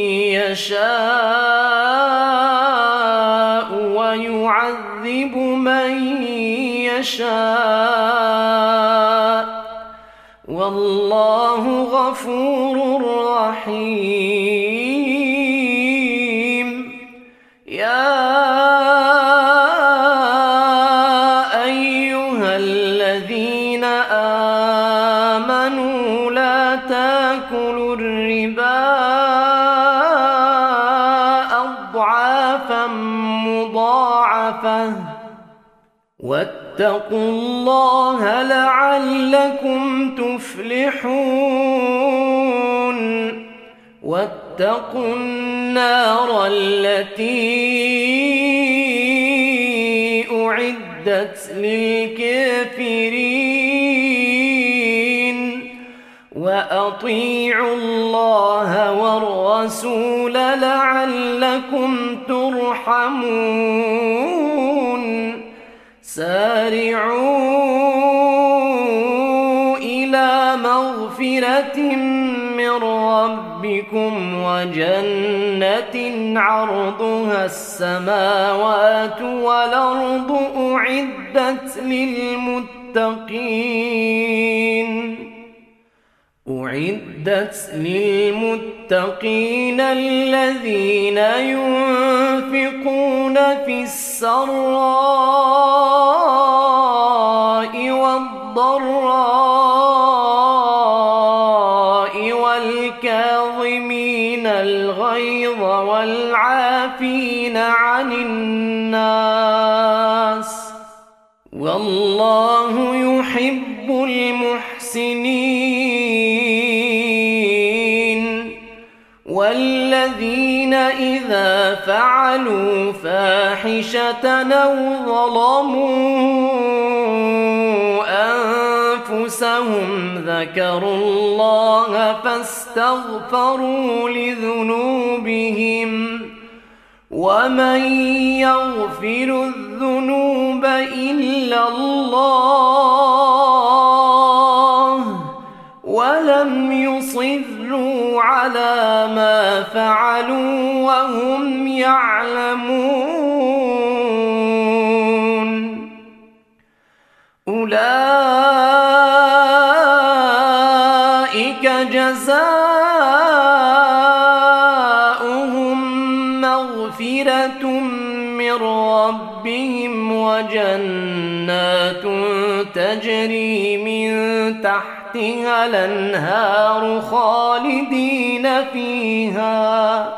يشاء ويعذب من يشاء والله غفور رحيم يا أيها الذين آمنوا لا تأكلوا الربا أضعافا مضاعفة واتقوا الله لعلكم تفلحون واتقوا النار التي أعدت للكافرين وأطيعوا الله والرسول لعلكم ترحمون سارعوا إلى مغفرة من ربكم وجنة عرضها السماوات والأرض أعدت للمتقين أعدت للمتقين الذين ينفقون في السراء والضراء والكاظمين الغيظ والعافين عن الناس والله يحب المحسنين والذين إذا فعلوا فاحشة أو ظلموا أنفسهم ذكروا الله فاستغفروا لذنوبهم ومن يغفر الذنوب إلا الله ولم يصروا على ما فعلوا وهم يعلمون أولئك جزاؤهم مغفرة من ربهم وجنات تجري من تحتها الأنهار خالدين فيها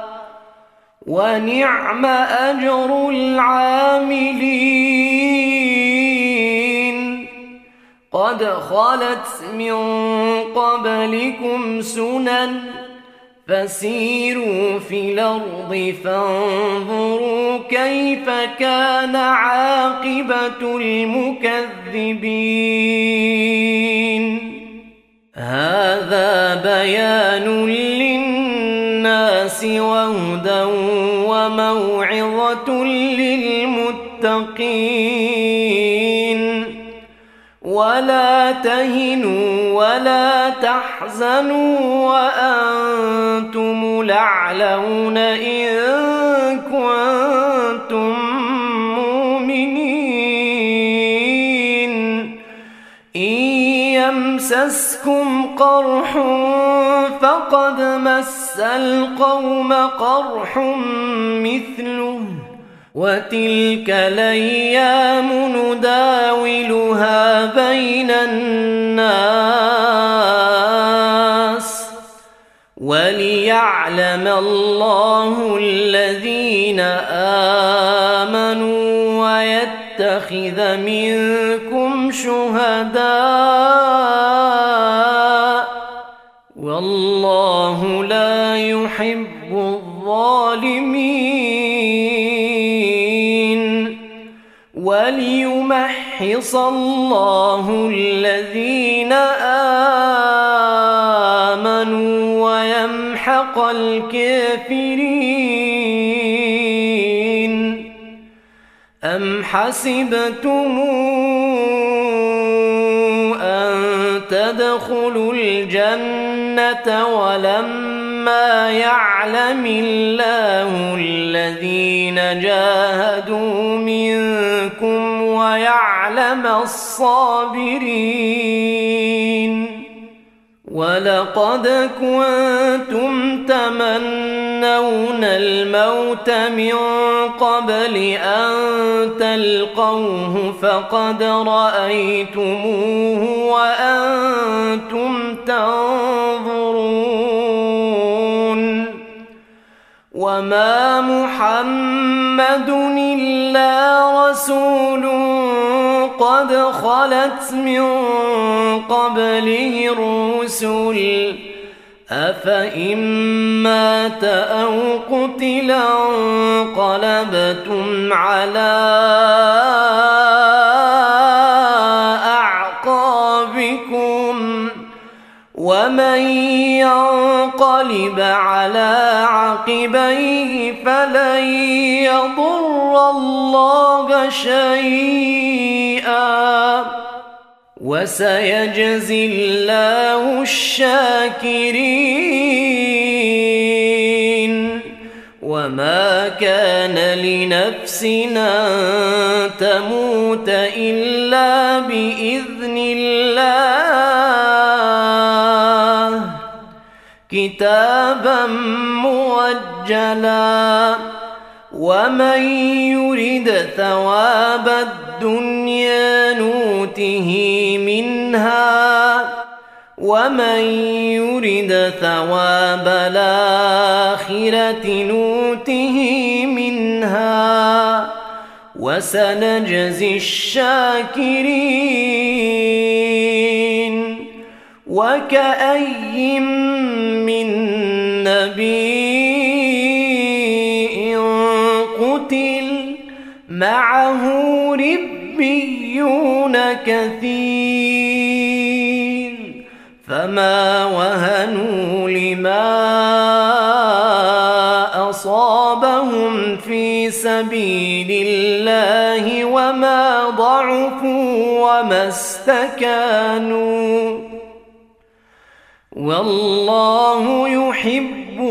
ونعم أجر العاملين قد خلت من قبلكم سنن فسيروا في الأرض فانظروا كيف كان عاقبة المكذبين. هذا بيان للناس وهدى وموعظة للمتقين. ولا تهنوا ولا تحزنوا وأنتم الأعلون إن كنتم مؤمنين. إن يمسسكم قرح فقد مس القوم قرح مثله وتلك الأيام نداولها بين الناس وليعلم الله الذين آمنوا ويتخذ منكم شهداء والله لا يحب الظالمين. وليمحص الله الذين آمنوا ويمحق الكافرين. أم حسبتم أن تدخلوا الجنة ولما يعلم الله الذين جاهدوا منكم ويعلم الصابرين. ولقد كنتم تمنون الموت من قبل أن تلقوه فقد رأيتموه وأنتم تنظرون. وما محمد إلا رسول قد خلت من قبله الرسل أفإن مات أو قتل انقلبتم على أعقابكم ومن ينقلب على عقبيه فلن يضر الله شيئا وسيجزي الله الشاكرين. وما كان لنفس أن تموت إلا بإذن الله كتابا مؤجلا. ومن يرد ثواب الدنيا نوته منها ومن يرد ثواب الآخرة نوته منها وسنجزي الشاكرين. وكأي من نبي قتل معه ربيون كثير فما وهنوا لما أصابهم في سبيل الله وما ضعفوا وما استكانوا والله يحب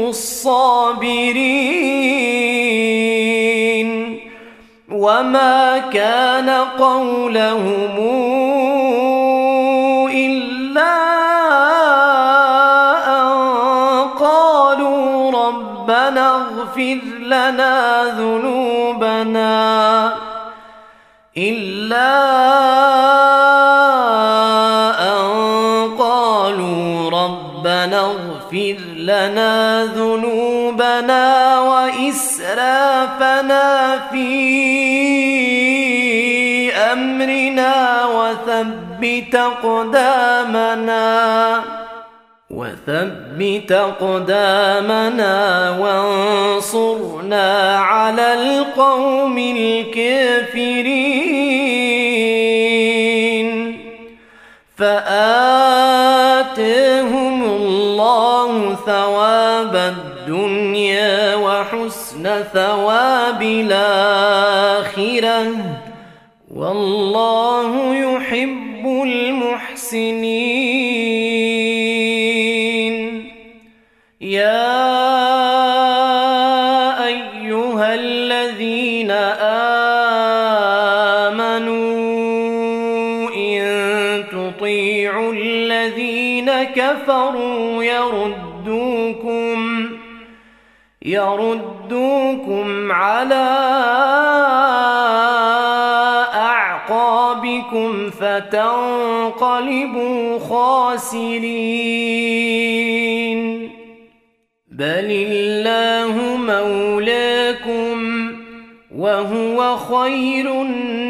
الصابرين. وما كان قولهم إلا أن قالوا ربنا اغفر لنا ذنوبنا إلا أن قالوا ربنا اغفر لنا ذنوبنا وإسرافنا في أمرنا وثبت أقدامنا وثبت أقدامنا وانصرنا على القوم الكافرين فآتهم الله ثواب الدنيا وحسن ثواب الآخرة والله يحب المحسنين. يا أيها الذين آمنوا إن تطيعوا الذين كفروا يردوكم يردوكم على أعقابكم فتنقلبوا خاسرين. بل الله مولاكم وهو خير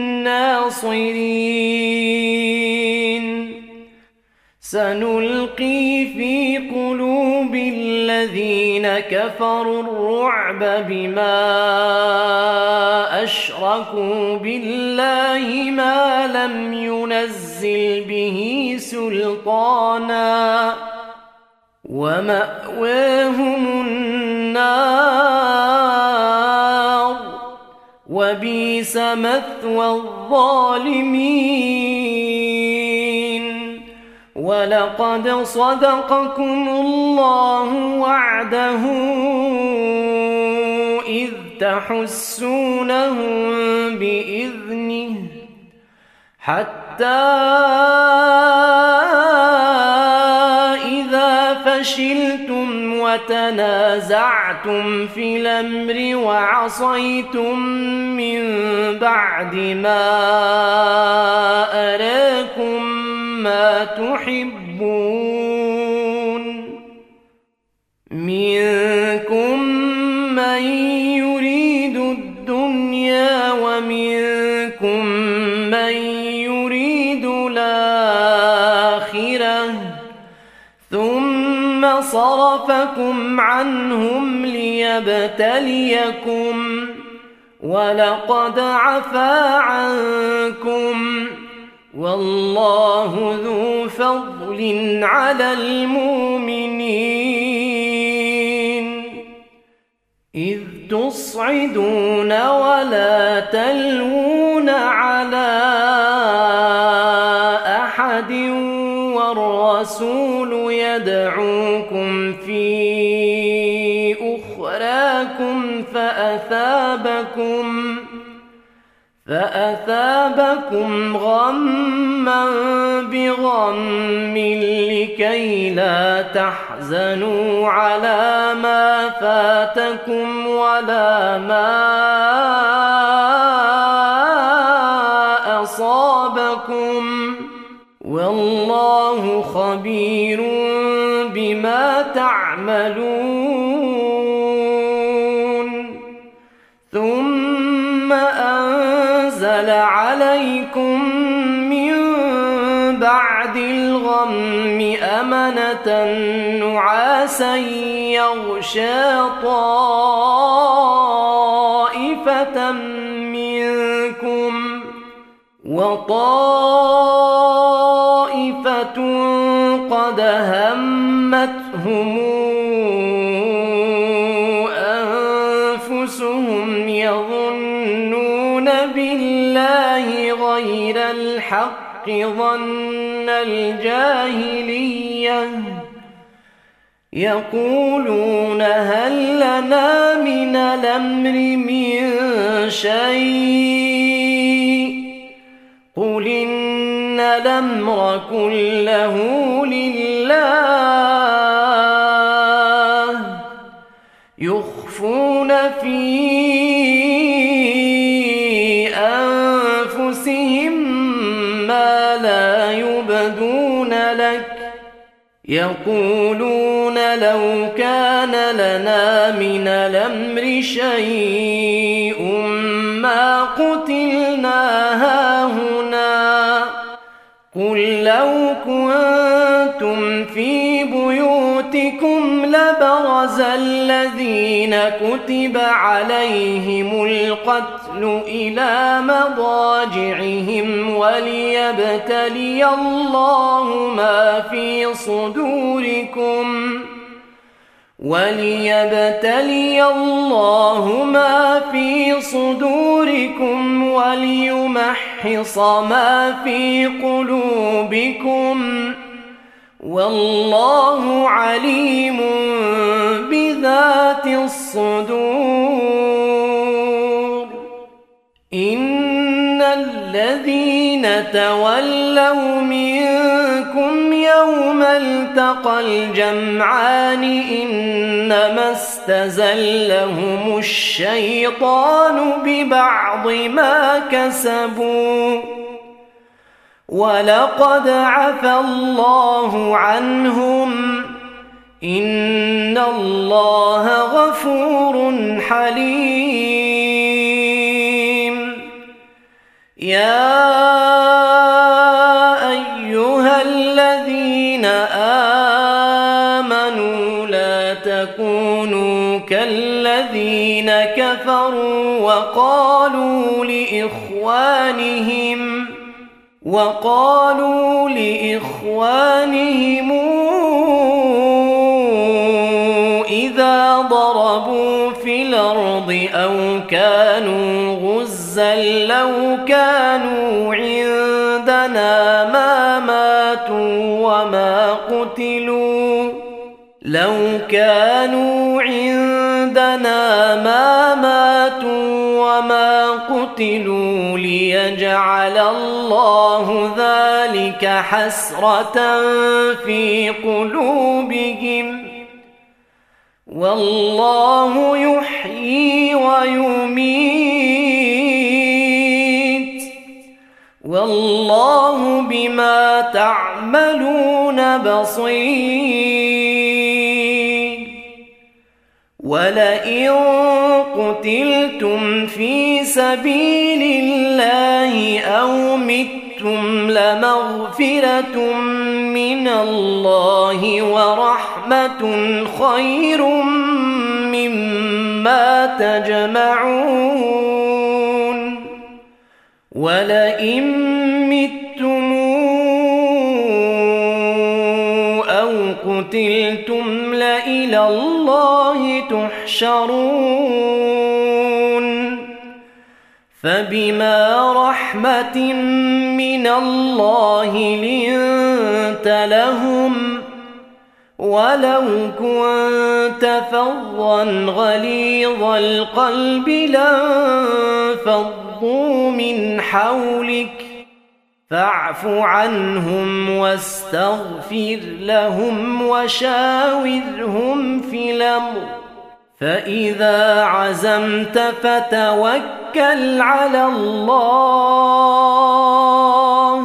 الناصرين. سنلقي في قلوب الذين كفروا الرعب بما أشركوا بالله ما لم ينزل به سلطانا ومأواهم النار وبئس مثوى الظالمين. ولقد صدقكم الله وعده إذ تحسونهم بإذنه حتى إذا فشلتم وتنازعتم في الأمر وعصيتم من بعد ما أراكم ما تحبون منكم من يريد الدنيا ومنكم من يريد الآخرة ثم صرفكم عنهم ليبتليكم ولقد عفا عنكم والله ذو فضل على المؤمنين. إذ تصعدون ولا تلوون على أحد والرسول يدعوكم في أخراكم فأثابكم فأثابكم غما بغم لكي لا تحزنوا على ما فاتكم ولا ما أصابكم والله خبير بما تعملون. ثم أنزل عليكم من بعد الغم أمنة نعاسا يغشى طائفة منكم وطائفة قد همتهم أنفسهم يظنون بالله غير الحق ظن الجاهلية يقولون هل لنا من الأمر من شيء قل إن الأمر كله لله يخفون في أنفسهم ما لا يبدون لك يقولون لو كان لنا من الأمر شيء ما قتلنا هاهنا قل لو كنتم في بيوتكم لبرز الذين كتب عليهم القتل إلى مضاجعهم وليبتلي الله ما في صدوركم وليبتلي الله ما في صدوركم وليمحص ما في قلوبكم والله عليم بذات الصدور. إن الذين تولوا منكم يوم التقى الجمعان إنما استزلهم الشيطان ببعض ما كسبوا ولقد عفى الله عنهم إن الله غفور حليم. يا أيها الذين آمنوا لا تكونوا كالذين كفروا وقالوا لإخوانهم وقالوا لإخوانهم إذا ضربوا في الأرض أو كانوا غزا لو كانوا عندنا ما ماتوا وما قتلوا لو كانوا عندنا ما ماتوا وما قتلوا ليجعل الله ذلك حسرة في قلوبهم والله يحيي ويميت والله بما تعملون بصير. ولئن قتلتم في سبيل الله أو متم لمغفرة من الله ورحمة خير مما تجمعون. ولئن متم أو قتلتم لإلى الله تحشرون. فبما رحمة من الله لنت لهم ولو كنت فظا غليظ القلب لانفضوا من حولك فاعف عنهم واستغفر لهم وشاورهم في الأمر فإذا عزمت فتوكل على الله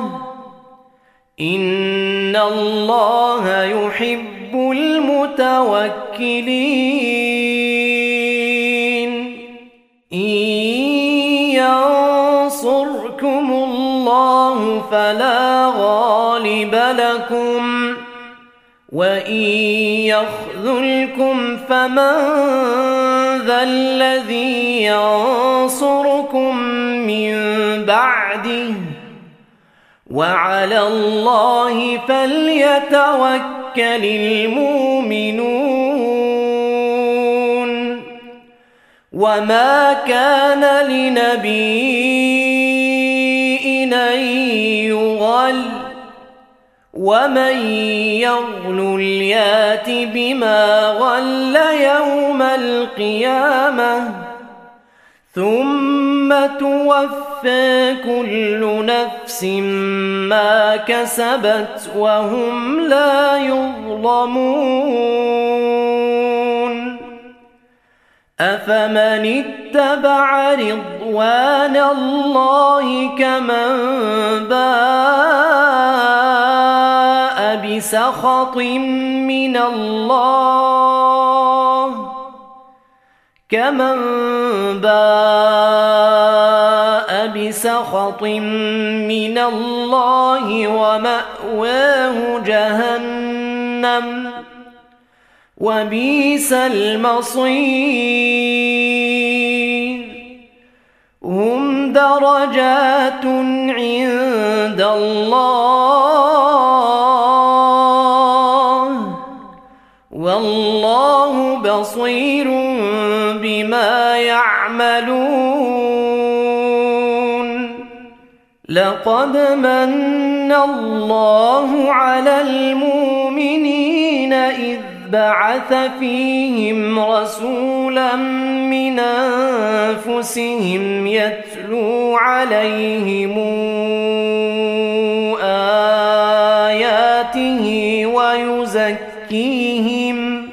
إن الله يحب المتوكلين. إن ينصركم الله فلا غالب لكم وإن يخذلكم فمن ذا الذي ينصركم من بعده وعلى الله فليتوكل المؤمنون. وما كان لنبي أن يغل ومن يغل يات بما غل يوم القيامة ثم توفى كل نفس ما كسبت وهم لا يظلمون. أفمن اتبع رضوان الله كمن باء بسخط من الله كمن باء بسخط من الله ومأواه جهنم وبئس المصير هم درجات عند الله والله بصير بما يعملون لقد من الله على المؤمنين إذ بعث فيهم رسولا من أنفسهم يتلو عليهم آياته ويزكيهم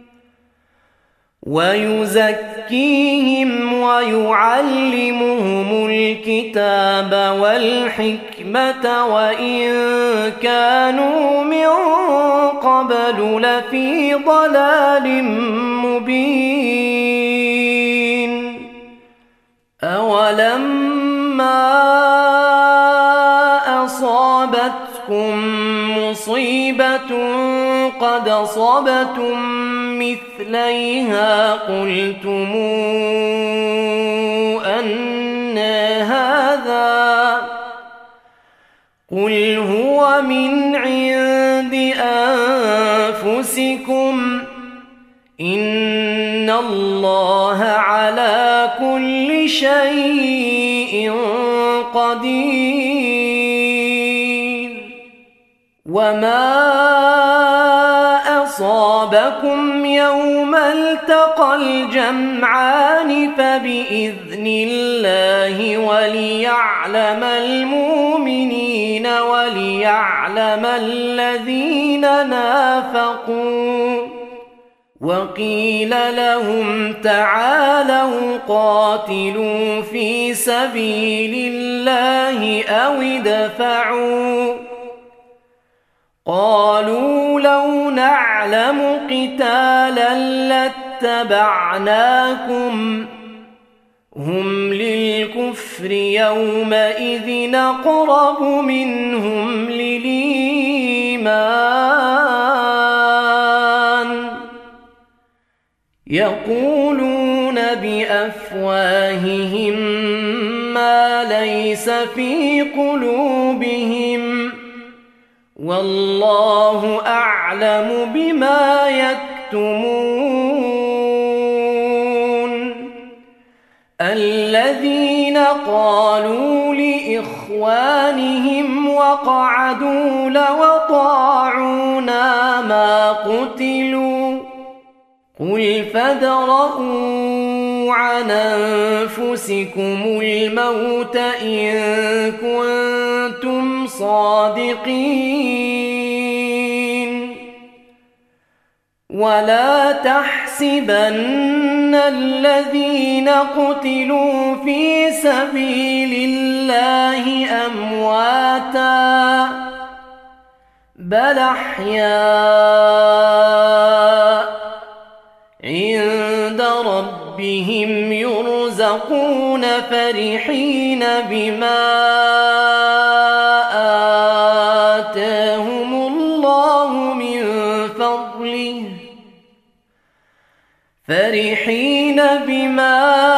ويزكيهم ويعلمهم الكتاب والحكمة وإن كانوا من قبل لفي ضلال مبين أولما أصابتكم مصيبة قد أصبتم مثليها قلتم أن هذا قل هو من عند أنفسكم إن الله على كل شيء قدير وما أصابكم يوم التقى الجمعان فبإذن الله وليعلم المؤمنين وليعلم الذين نافقوا وقيل لهم تعالوا قاتلوا في سبيل الله أو ادفعوا قالوا لو نعلم قتالا لاتبعناكم هم للكفر يومئذ أقرب منهم للإيمان يقولون بأفواههم ما ليس في قلوبهم والله أعلم بما يكتمون الذين قالوا لإخوانهم وقعدوا لو أطاعونا ما قتلوا قل فادرءوا عن أنفسكم الموت إن كنتم صادقين ولا تحسبن الذين قتلوا في سبيل الله أمواتا بل أحياء عند ربهم يرزقون فرحين بما آتاهم الله من فضله فرحين بما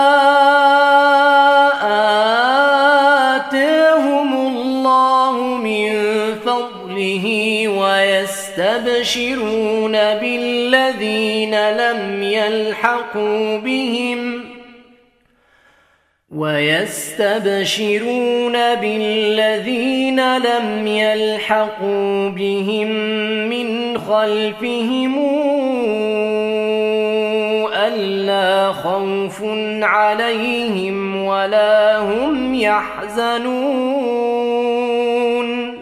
آتاهم الله من فضله ويستبشرون بالذين لم يلحقوا بهم ويستبشرون بالذين لم يلحقوا بهم من خلفهم ألا خوف عليهم ولا هم يحزنون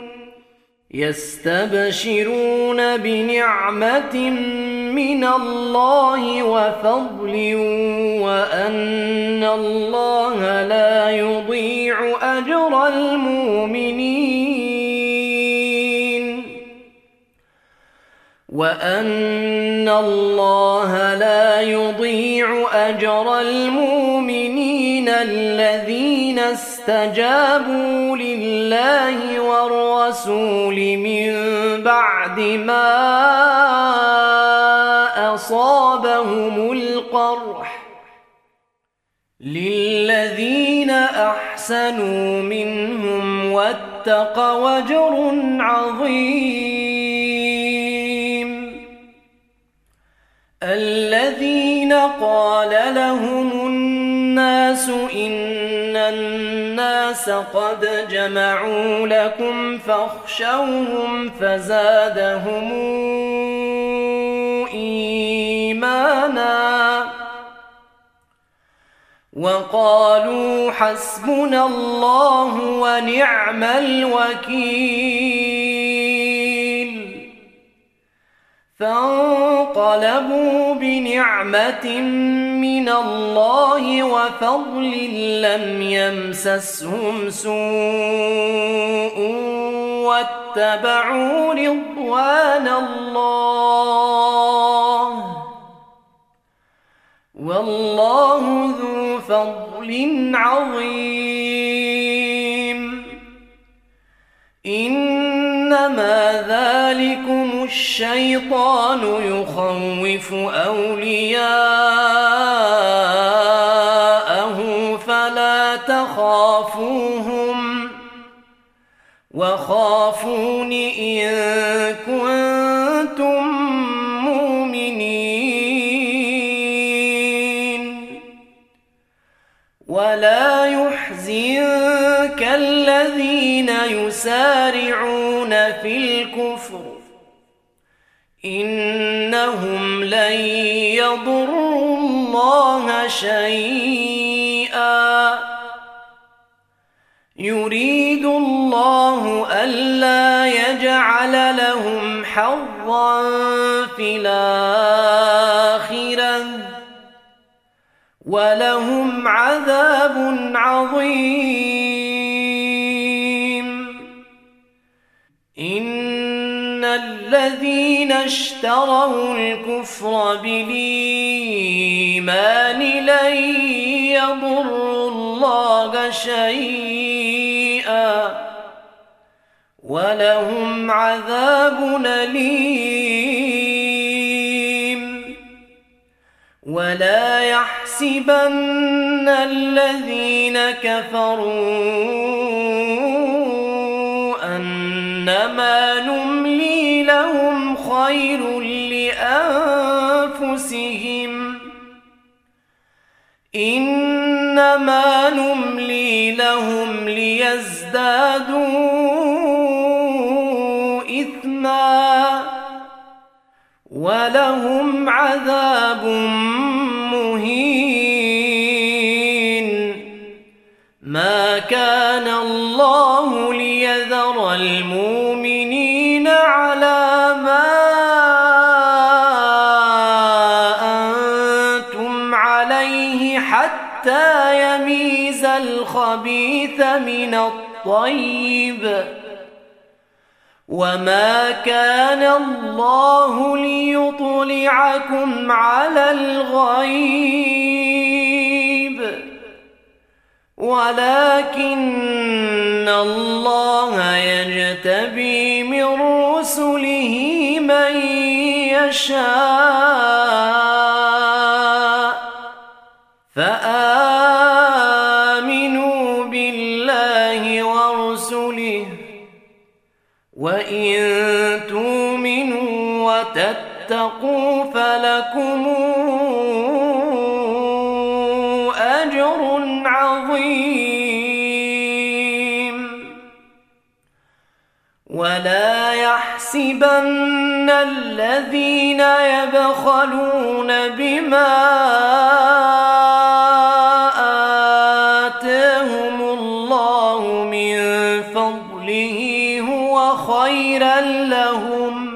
يستبشرون بنعمة من الله وفضل وأن الله لا يضيع أجر المؤمنين وأن الله لا يضيع أجر المؤمنين من الذين استجابوا لله والرسول من بعد ما أصابهم القرح للذين أحسنوا منهم واتقوا أجر عظيم. الذين قال لهم الناس إن الناس قد جمعوا لكم فاخشوهم فزادهم إيمانا وقالوا حسبنا الله ونعم الوكيل. فانقلبوا بنعمة من الله وفضل لم يمسسهم سوء واتبعوا رضوان الله والله ذو فضل عظيم. إنما ذلكم الشيطان يخوف أولياءه فلا تخافوهم وخافون إن كنتم مؤمنين. ولا يحزنك الذين يسارعون في الكفر إنهم لن يضروا الله شيئا يريد الله ألا يجعل لهم حظا في الآخرة ولهم عذاب عظيم. إن الذين اشتروا الكفر بالإيمان لن يضروا الله شيئا ولهم عذاب أليم. ولا يحسبن الذين كفروا أنما نملي لهم خير لأنفسهم إنما نملي لهم ليزدادوا إثما ولهم عذاب مهين. ما كان الله ليذر المؤمنين على ما أنتم عليه حتى يميز الخبيث من الطيب وما كان الله ليطلعكم على الغيب ولكن الله يجتبي من رسله من يشاء فآمنوا بالله ورسله وإن تؤمنوا وتتقوا فلكم أجر عظيم. ولا يحسبن الذين يبخلون بما آتاهم الله من فضله هو خيرا لهم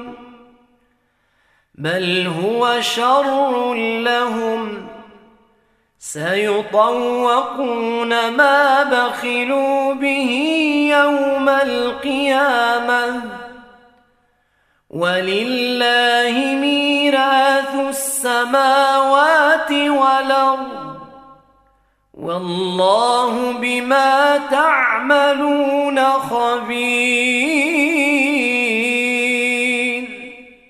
بل هو شر لهم سيطوقون ما بخلوا به يوم القيامة ولله ميراث السماوات والأرض والله بما تعملون خبير.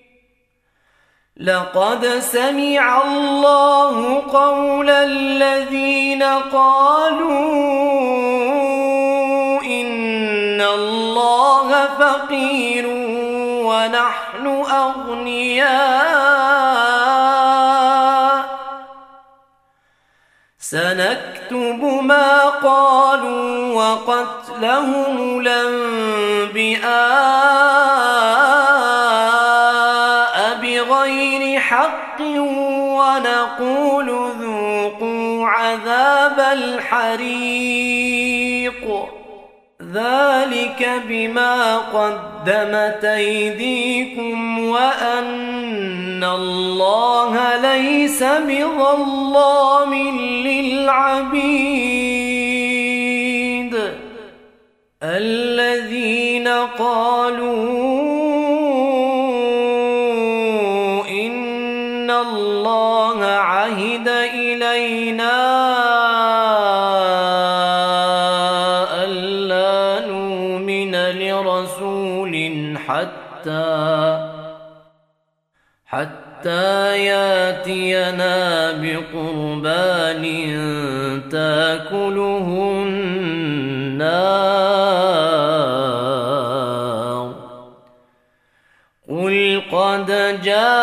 لقد سمع الله قول الذين قالوا إن الله فقير ونحن أغنياء سنكتب ما قالوا وقتلهم الأنبياء بغير حق ونقول ذوقوا عذاب الحريق ذلك بما قدمت أيديكم وأن الله ليس بظلام للعبيد. الذين قالوا إن الله عهد إلينا حتى حتى ياتينا بقربان تاكله النار قل قد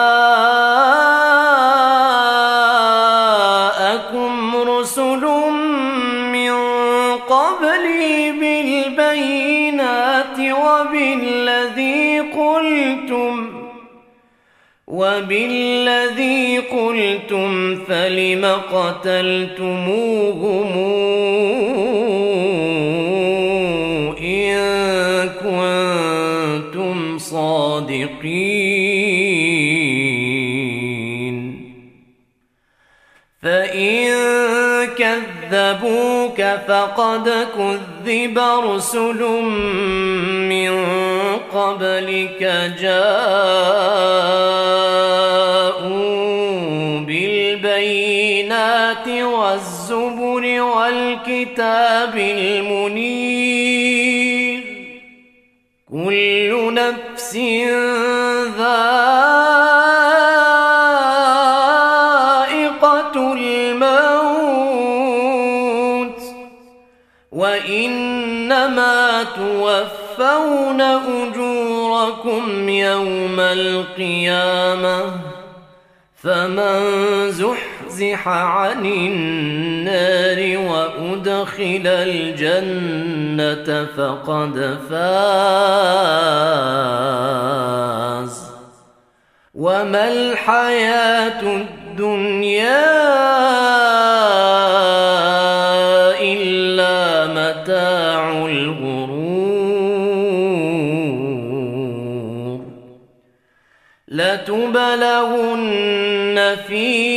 جاءكم رسل من قبلي بالبينات وبالذي قلتم وبالذي قلتم فلم قتلتموهم إن كنتم صادقين. فإن كذبوك فقد كذب رسل من قبلك جاءوا بالبينات والزبر والكتاب المنير كل نفس ذائقة الموت وإنما توفون أجوركم يوم القيامة فمن زحزح عن النار وأدخل الجنة فقد فاز وما الحياة الدنيا إلا متاع الغرور. لتبلغن في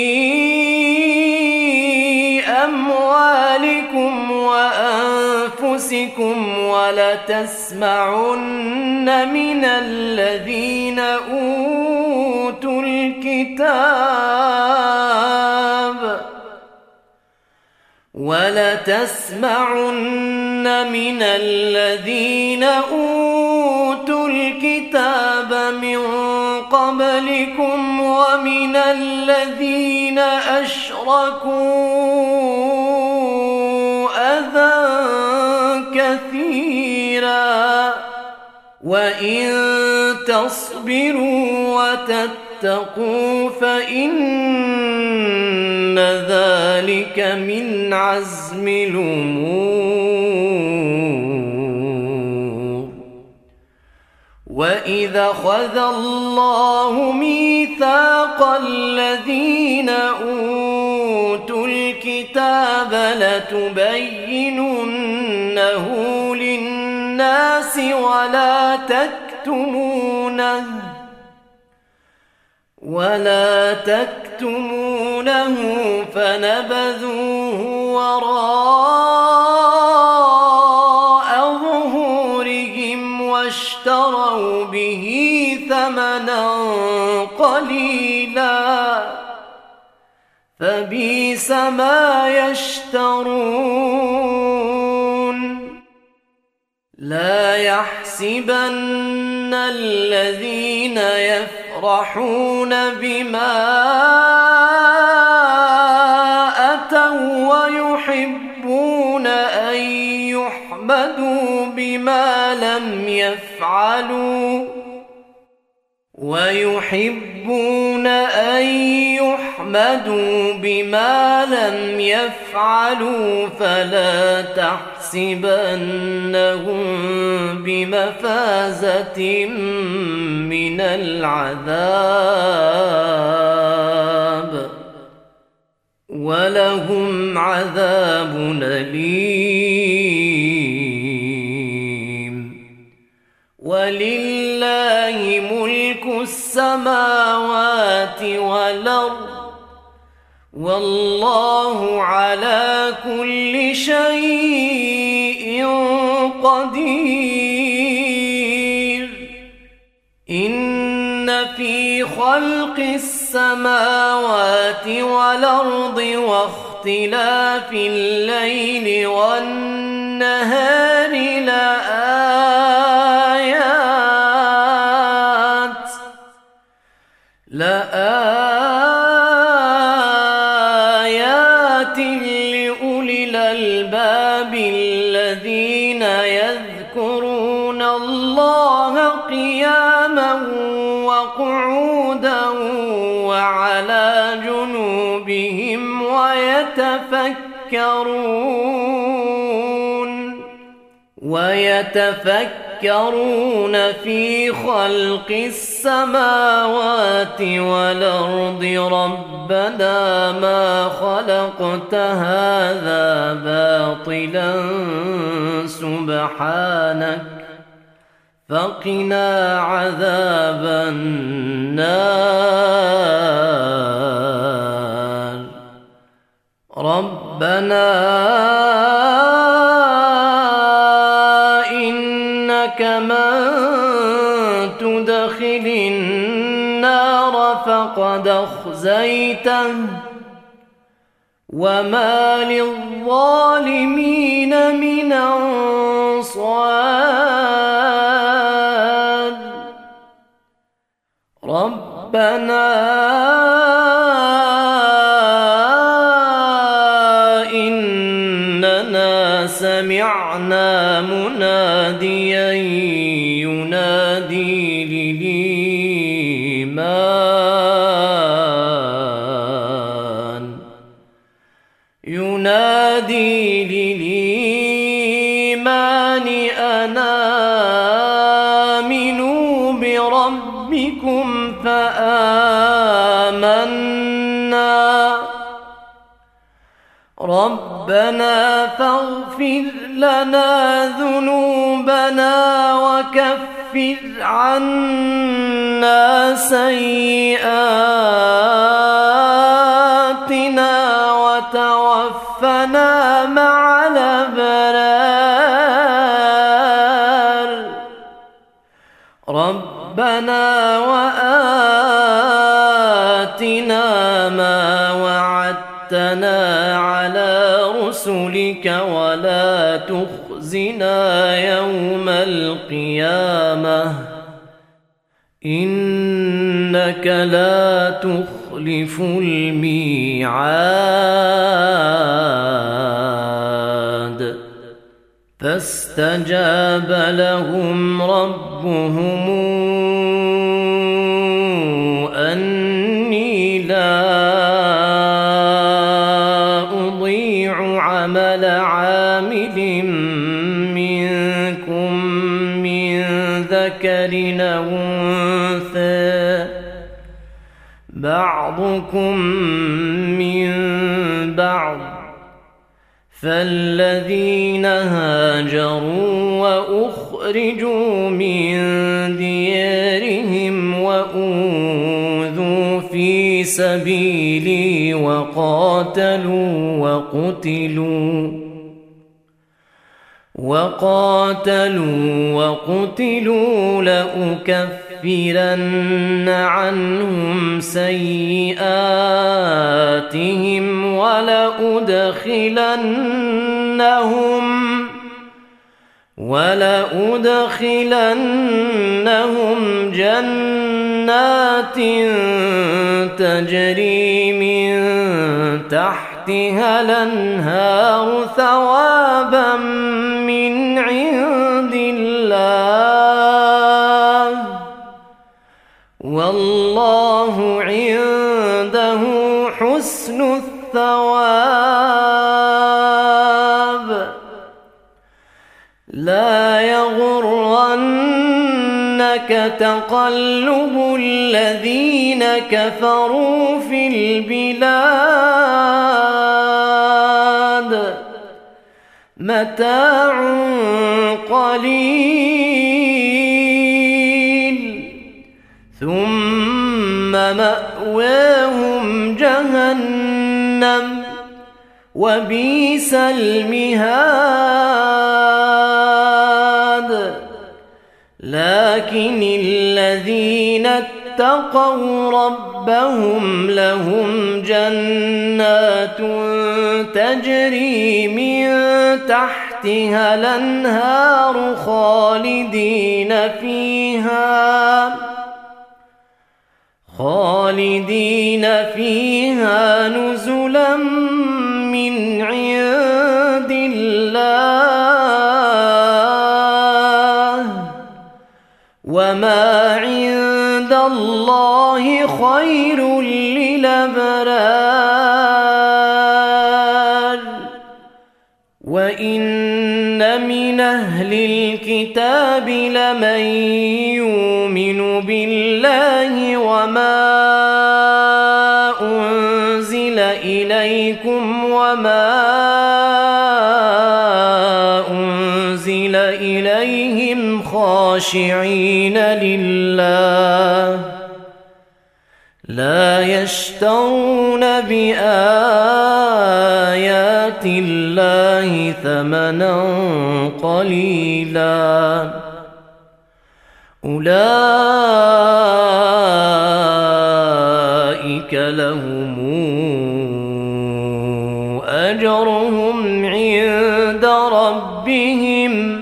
أموالكم وأنفسكم ولتسمعن من الذين أوتوا الكتاب ولتسمعن من الذين أوتوا الكتاب من قبلكم ومن الذين أشركوا أذى كثيرا وإن تصبروا وتتقوا فإن ذلك من عزم الأمور. وإذا أخذ الله ميثاق الذين أوتوا الكتاب لتبيننه للناس ولا تكتمونه ولا تكتمونه فنبذوه وراء ظهورهم واشتروا به ثمنا قليلا فبئس ما يشترون لا يحسبن الذين يفرحون بما أتوا ويحبون أن يحمدوا بما لم يفعلوا ويحبون أن يحمدوا بما لم يفعلوا فلا تحسبنهم بمفازة من العذاب ولهم عذاب أليم ولله ملك السماوات والأرض والله على كل شيء قدير إن في خلق السماوات والأرض واختلاف الليل والنهار لآيات لآيات لأولي الألباب الذين يذكرون الله قياما وقعودا وعلى جنوبهم ويتفكرون ويتفكرون في خلق السماوات والأرض ربنا ما خلقت هذا باطلا سبحانك فقنا عذاب النار ربنا إنك من تدخل النار فقد أخزيته وما للظالمين من أنصار ربنا إننا سمعنا مناديا ينادي للإيمان ينادي للإيمان أن آمنوا بربكم فآمنا ربنا فاغفر لنا ذنوبنا وكفر عنا سيئاتنا وتوفنا مع الأبرار ربنا وآتنا ما وعدتنا على رسلك ولا تخزنا يوم القيامة إنك لا تخلف الميعاد فاستجاب لهم ربهم أني لا أضيع عمل عامل منكم من ذكر أو أنثى بعضكم من بعض فالذين هاجروا وأخرجوا من ديارهم وأوذوا في سبيلي وقاتلوا وقتلوا وقاتلوا وقتلوا لأكفرن لَأُكَفِّرَنَّ عَنْهُمْ سَيِّئَاتِهِمْ وَلَأُدْخِلَنَّهُمْ وَلَأُدْخِلَنَّهُمْ جَنَّاتٍ تَجْرِي مِن تَحْتِهَا الْأَنْهَارُ ثَوَابًا مِّنْ عِندِ اللَّهِ وَاللَّهُ عِندَهُ حُسْنُ الثَّوَابِ. لَا يَغُرَّنَّكَ تَقَلُّبُ الَّذِينَ كَفَرُوا فِي الْبِلَادِ مَتَاعٌ قَلِيلٌ ثُمَّ مَأْوَاهُمْ جَهَنَّمُ وَبِئْسَ الْمِهَادُ. لكن الذين اتقوا ربهم لهم جنات تجري من تحتها الأنهار خالدين فيها خالدين فيها نزلا من عند الله وما عند الله خير للأبرار. وإن من أهل الكتاب لمن يؤمن بالله وما أنزل إليكم وما أنزل إليهم خاشعين لله لا يشترون بآيات الله ثمنا قليلا أولئك لهم أجرهم عند ربهم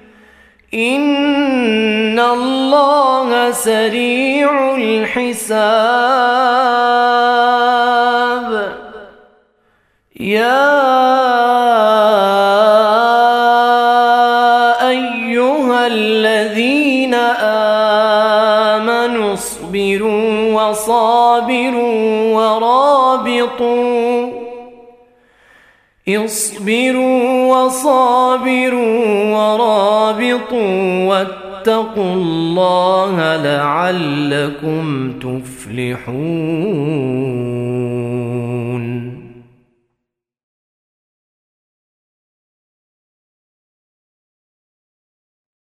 إن الله سريع الحساب. يا أيها الذين آمنوا اصبروا وصابروا ورابطوا اصبروا وصابروا ورابطوا واتقوا الله لعلكم تفلحون.